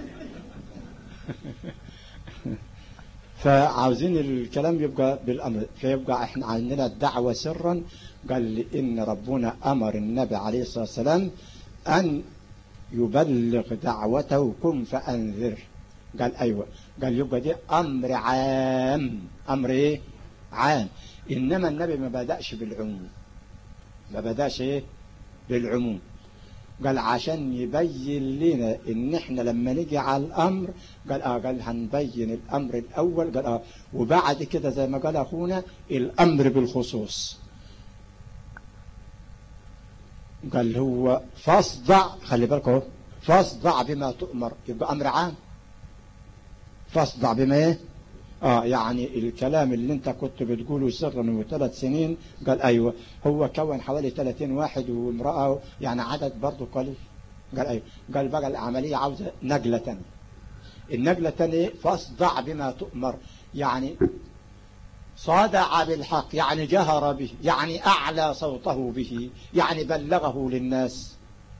فعاوزين الكلام يبقى بالأمر. فيبقى احنا عندنا الدعوة سرا. قال لإن ربنا أمر النبي عليه الصلاة والسلام أن يبلغ دعوته كن فأنذر. قال أيوة، قال يبقى دي أمر عام. أمر إيه؟ عام. إنما النبي ما بدأش بالعموم، ما بدأش إيه؟ بالعموم. قال عشان يبين لنا ان احنا لما نيجي على الامر. قال اه قال هنبين الامر الاول. قال اه وبعد كده زي ما قال اخونا الامر بالخصوص. قال هو فاصدع، خلي بالك اهو، فاصدع بما تؤمر، يبقى أمر عام. فاصدع بما ايه؟ اه يعني الكلام اللي انت كنت بتقوله سرا وثلاث سنين، قال ايوه هو كون حوالي ثلاثين واحد وامرأة، يعني عدد برضه قليل. قال ايوه، قال بقى العملية عاوزة نقلة تانية. النقلة التانية فاصدع بما تؤمر، يعني صادع بالحق، يعني جهر به، يعني أعلى صوته به، يعني بلغه للناس.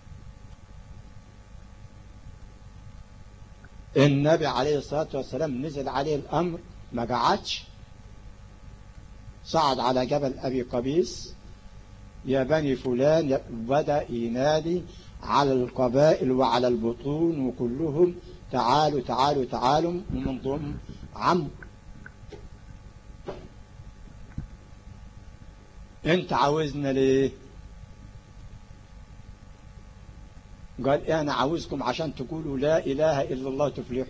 النبي عليه الصلاة والسلام نزل عليه الأمر ما قعدش، صعد على جبل أبي قبيس، يا بني فلان، بدأ ينادي على القبائل وعلى البطون وكلهم تعالوا تعالوا تعالوا، ومن ضمن عم انت عاوزنا ليه؟ قال انا عاوزكم عشان تقولوا لا اله الا الله تفلحوا.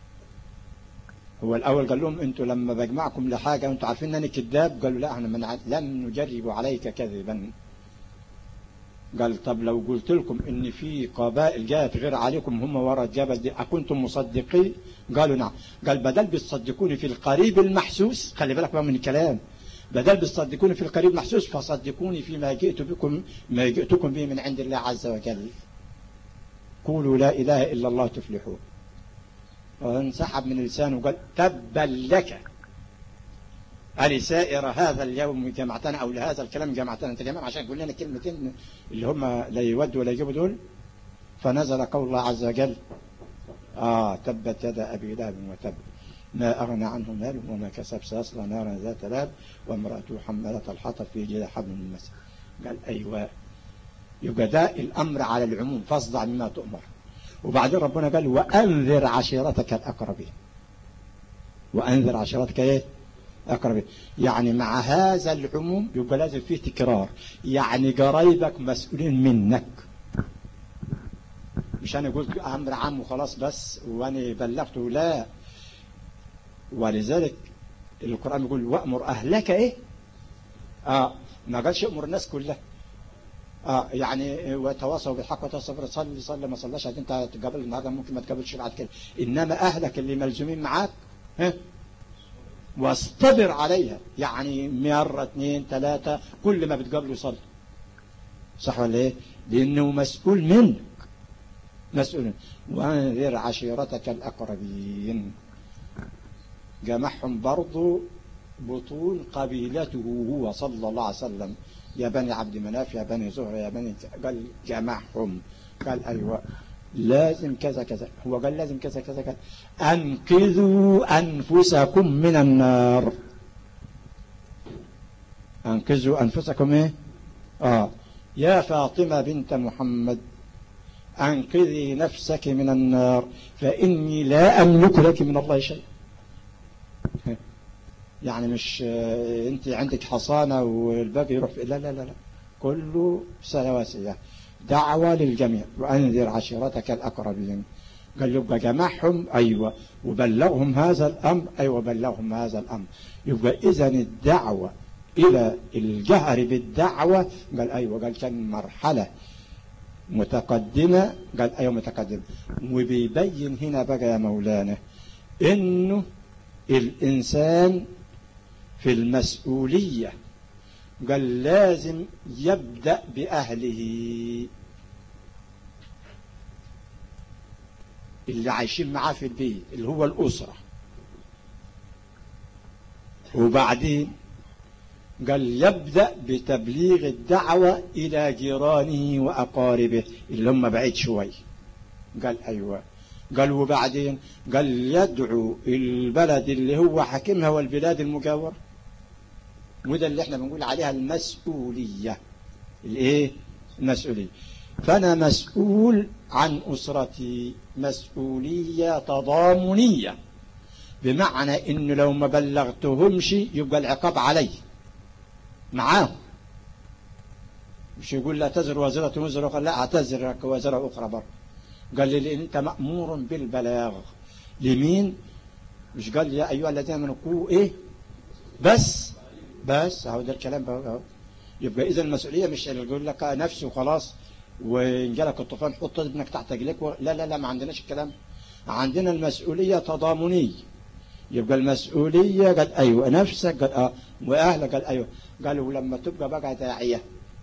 هو الاول قال لهم انتوا لما بجمعكم لحاجه وانتوا عارفين انني كذاب، قالوا لا احنا من لن نجرب عليك كذبا. قال طب لو قلت لكم ان في قبائل جاءت غير عليكم هم وراء الجبل دي اكنتم مصدقين؟ قالوا نعم. قال بدل بتصدقوني في القريب المحسوس، خلي بالك بقى من الكلام، بدل بتصدقوني في القريب المحسوس فصدقوني فيما جئت بكم ما جئتكم به من عند الله عز وجل. قولوا لا اله الا الله تفلحون. وانسحب من لسانه وقال تبا لك ألسائر هذا اليوم جمعتنا، أو لهذا الكلام جمعتنا، أنت جماعة عشان تقول لنا كلمتين اللي هم لا يودوا ولا يجيبوا دول. فنزل قول الله عز وجل آه تبت يدا أبي لهب وتب ما أغنى عنه ماله وما كسب سيصلى نارا ذات لهب وامرأته حمالة الحطب في جيدها حبل من مسد. قال أيوة، يبقى ده الأمر على العموم، فاصدع بما تؤمر. وبعدين ربنا قال وأنذر عشيرتك الأقربين. وأنذر عشيرتك إيه؟ أقربين، يعني مع هذا العموم يبقى لازم فيه تكرار، يعني قرايبك مسؤولين منك، مش أنا قلت أمر عام وخلاص بس وأنا بلغته، لا. ولذلك القرآن يقول وأمر أهلك إيه؟ آه ما قالش أمر الناس كلها. آه يعني وتواصوا بالحق وتواصوا بالصبر، صلي صلي ما صلاش أنت تقابل النهارده ممكن ما تقابلش بعد كده، إنما أهلك اللي ملزومين معاك ها واصطبر عليها، يعني مرة اثنين ثلاثة كل ما بتقابله صلي، صح ولا ايه؟ لأنه مسؤول منك، مسؤول. وانذر عشيرتك الأقربين، جمعهم برضو بطون قبيلته هو صلى الله عليه وسلم، يا بني عبد مناف يا بني زهرة يا بني، قال جمعهم، قال أيوة لازم كذا كذا، هو قال لازم كذا كذا كذا، أنقذوا أنفسكم من النار. أنقذوا أنفسكم إيه؟ آه يا فاطمة بنت محمد أنقذي نفسك من النار فإني لا أملك لك من الله شيء. يعني مش أنت عندك حصانة والباقي يروح، لا لا لا لا، كله سواسية، دعوة للجميع. وأنذر عشيرتك الأقربين، قال يبقى جمعهم أيوة وبلغهم هذا الأمر، أيوة بلغهم هذا الأمر. يبقى إذن الدعوة إلى الجهر بالدعوة، قال أيوة، قال كان مرحلة متقدمة، قال أيوة متقدمة. وبيبين هنا بقى يا مولانا إنه الإنسان في المسؤولية قال لازم يبدأ بأهله اللي عايشين معاه في البيت اللي هو الأسرة، وبعدين قال يبدأ بتبليغ الدعوة إلى جيرانه وأقاربه اللي هم بعيد شوي، قال أيوة، قال وبعدين قال يدعو البلد اللي هو حاكمها والبلاد المجاورة، وده اللي احنا بنقول عليها المسؤولية، الايه؟ المسؤولية. فأنا مسؤول عن أسرتي مسؤولية تضامنية، بمعنى إنه لو ما بلغتهمش يبقى العقاب علي معاهم، مش يقول لا تزر وزرة وزر أخرى، لا أتزر وزرة أخرى برضه. قال لي أنت مأمور بالبلاغ لمين؟ مش قال لي يا أيها الذين آمنوا قوا إيه بس بس أهو ده الكلام بقى. يبقى إذا المسؤولية مش اللي يقول لك نفسي وخلاص، وإن جالك الطوفان حط ابنك تحت رجلك و... لا لا لا ما عندناش الكلام. عندنا المسؤولية تضامنية. يبقى المسؤولية قال أيوة نفسك قال آه وأهلك قال أيوة. قالوا لما تبقى بقى داعية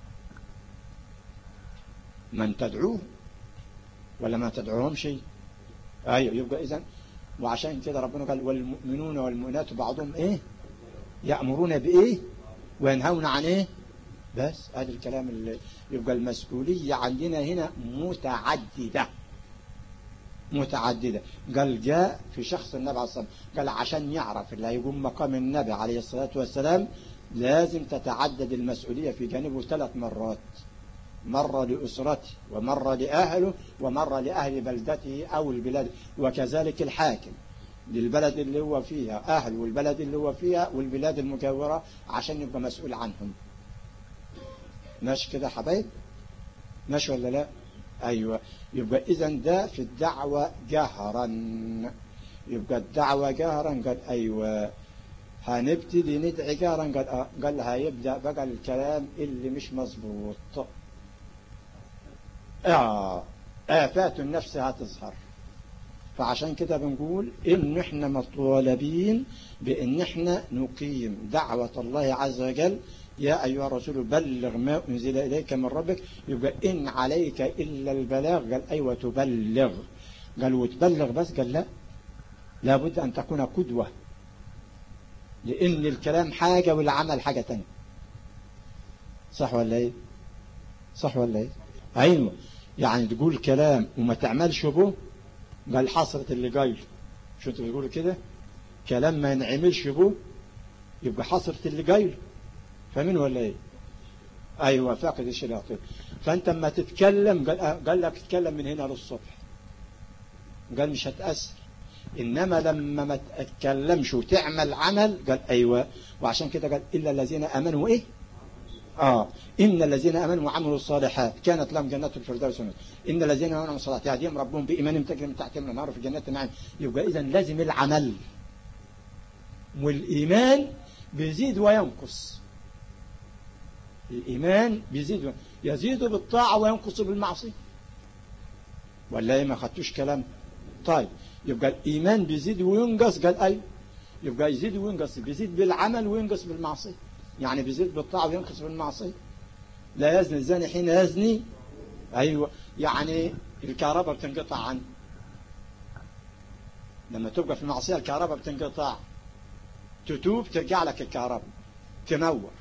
من تدعوه ولا ما تدعوهم شيء. أيوة يبقى إذن. وعشان كده ربنا قال والمؤمنون والمؤمنات بعضهم إيه يأمرون بإيه وينهون عن إيه. بس هذا الكلام اللي يبقى المسؤولية عندنا هنا متعددة متعددة. قال جاء في شخص النبي عليه الصلاة والسلام قال عشان يعرف اللي هيقوم مقام النبي عليه الصلاة والسلام لازم تتعدد المسؤولية في جانبه ثلاث مرات. مرة لأسرته ومرة لأهله ومرة لأهل بلدته أو البلاد. وكذلك الحاكم للبلد اللي هو فيها أهل والبلد اللي هو فيها والبلاد المجاورة عشان يبقى مسؤول عنهم. ماشي كده حبايب؟ ماشي ولا لا؟ أيوة. يبقى إذن ده في الدعوة جهرا. يبقى الدعوة جهرا قال أيوة. هنبتدي ندعي جهرا قال آه. قال هيبدأ بقى الكلام اللي مش مظبوط. آه آفات النفس هتظهر. فعشان كده بنقول إن إحنا مطالبين بإن إحنا نقيم دعوة الله عز وجل. يا أيها الرسول بلغ ما أنزل إليك من ربك. يبقى إن عليك إلا البلاغ قال أيوة تبلغ. قال وتبلغ بس قال لا لابد أن تكون قدوة لأن الكلام حاجة والعمل حاجة تانية. صح ولا إيه؟ صح ولا إيه؟ أيوة. يعني تقول كلام وما تعملش به قال حصرة اللي قايل. شو انتوا بتقولوا كده كلام ما ينعملش به يبقى حصرة اللي قايل. فمن ولا ايه؟ ايوه فاقد الشيء العطيب. فانت اما تتكلم قال, قال لك تتكلم من هنا للصبح قال مش هتأثر. انما لما ما تتكلمش وتعمل عمل قال ايوه. وعشان كده قال الا الذين امنوا ايه اه ان الذين امنوا وعملوا الصالحات كانت لهم جنات الفردوس. ان الذين امنوا وعملوا الصالحات يهديهم ربهم بايمانهم تجري من تحتهم الانهار في جنات النعيم. يبقى اذا لازم العمل. والايمان بيزيد وينقص. الإيمان بيزيد يزيد بالطاعة وينقص بالمعصية. ولا ايه ما خدتوش كلام؟ طيب يبقى الإيمان بيزيد وينقص قال أي. يبقى يزيد وينقص بيزيد بالعمل وينقص بالمعصية. يعني بيزيد بالطاعة وينقص بالمعصية. لا يزني الزاني حين يزني. أيوة. يعني الكهرباء بتنقطع عنه لما تبقى في المعصية. الكهرباء بتنقطع تتوب ترجع لك الكهرباء تنور.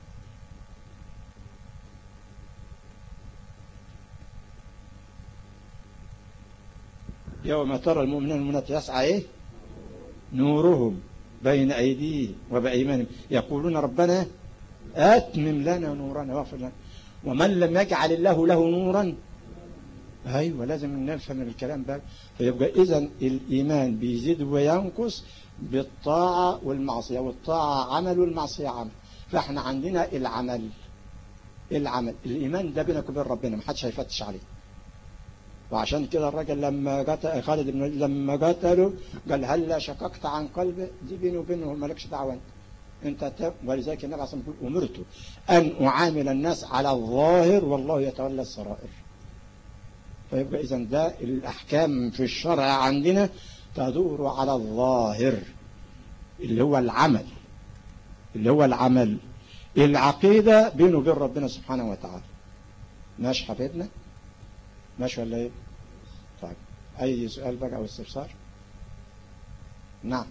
يوم ترى المؤمنين والمؤمنات يسعى ايه نورهم بين ايديهم وبايمانهم يقولون ربنا اتمم لنا نورنا واغفر لنا. ومن لم يجعل الله له نورا. ايوه لازم نفهم الكلام بقى. فيبقى اذا الايمان بيزيد وينقص بالطاعه والمعصيه. والطاعه عمل والمعصيه عمل. فاحنا عندنا العمل. العمل الايمان ده بينك وبين ربنا ما حدش هيفتش عليه. وعشان كده الرجل لما قتل خالد بن الوليد لما قتله قال هل شققت عن قلبه دي بيني وبينه مالكش دعوه انت انت ولذلك النبي عليه الصلاه والسلام يقول امرت ان اعامل الناس على الظاهر والله يتولى السرائر. فيبقى اذا ده الاحكام في الشرع عندنا تدور على الظاهر اللي هو العمل. اللي هو العمل العقيده بينه وبين ربنا سبحانه وتعالى. ماشي حبيبنا؟ ماشي ولا ايه؟ طيب اي سؤال بقى او استفسار؟ نعم.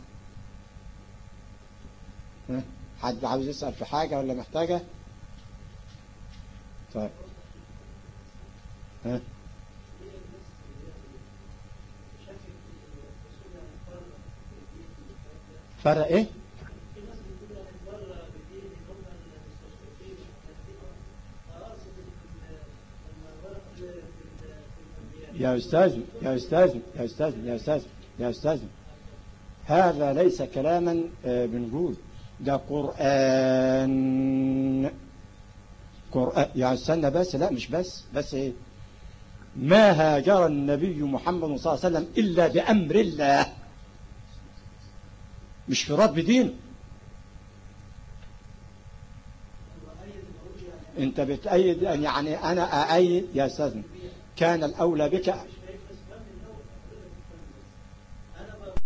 حد عاوز يسأل في حاجة ولا محتاجة؟ طيب ها فرق ايه؟ يا أستاذ يا أستاذ يا أستاذ يا أستاذ يا أستاذ هذا ليس كلاما بنقول ده قرآن. قرآن يعني استنى بس لا مش بس بس ايه ما هاجر النبي محمد صلى الله عليه وسلم إلا بأمر الله مش في رد بدين. انت بتأيد يعني انا أأيد يا استاذنا كان الاولى بك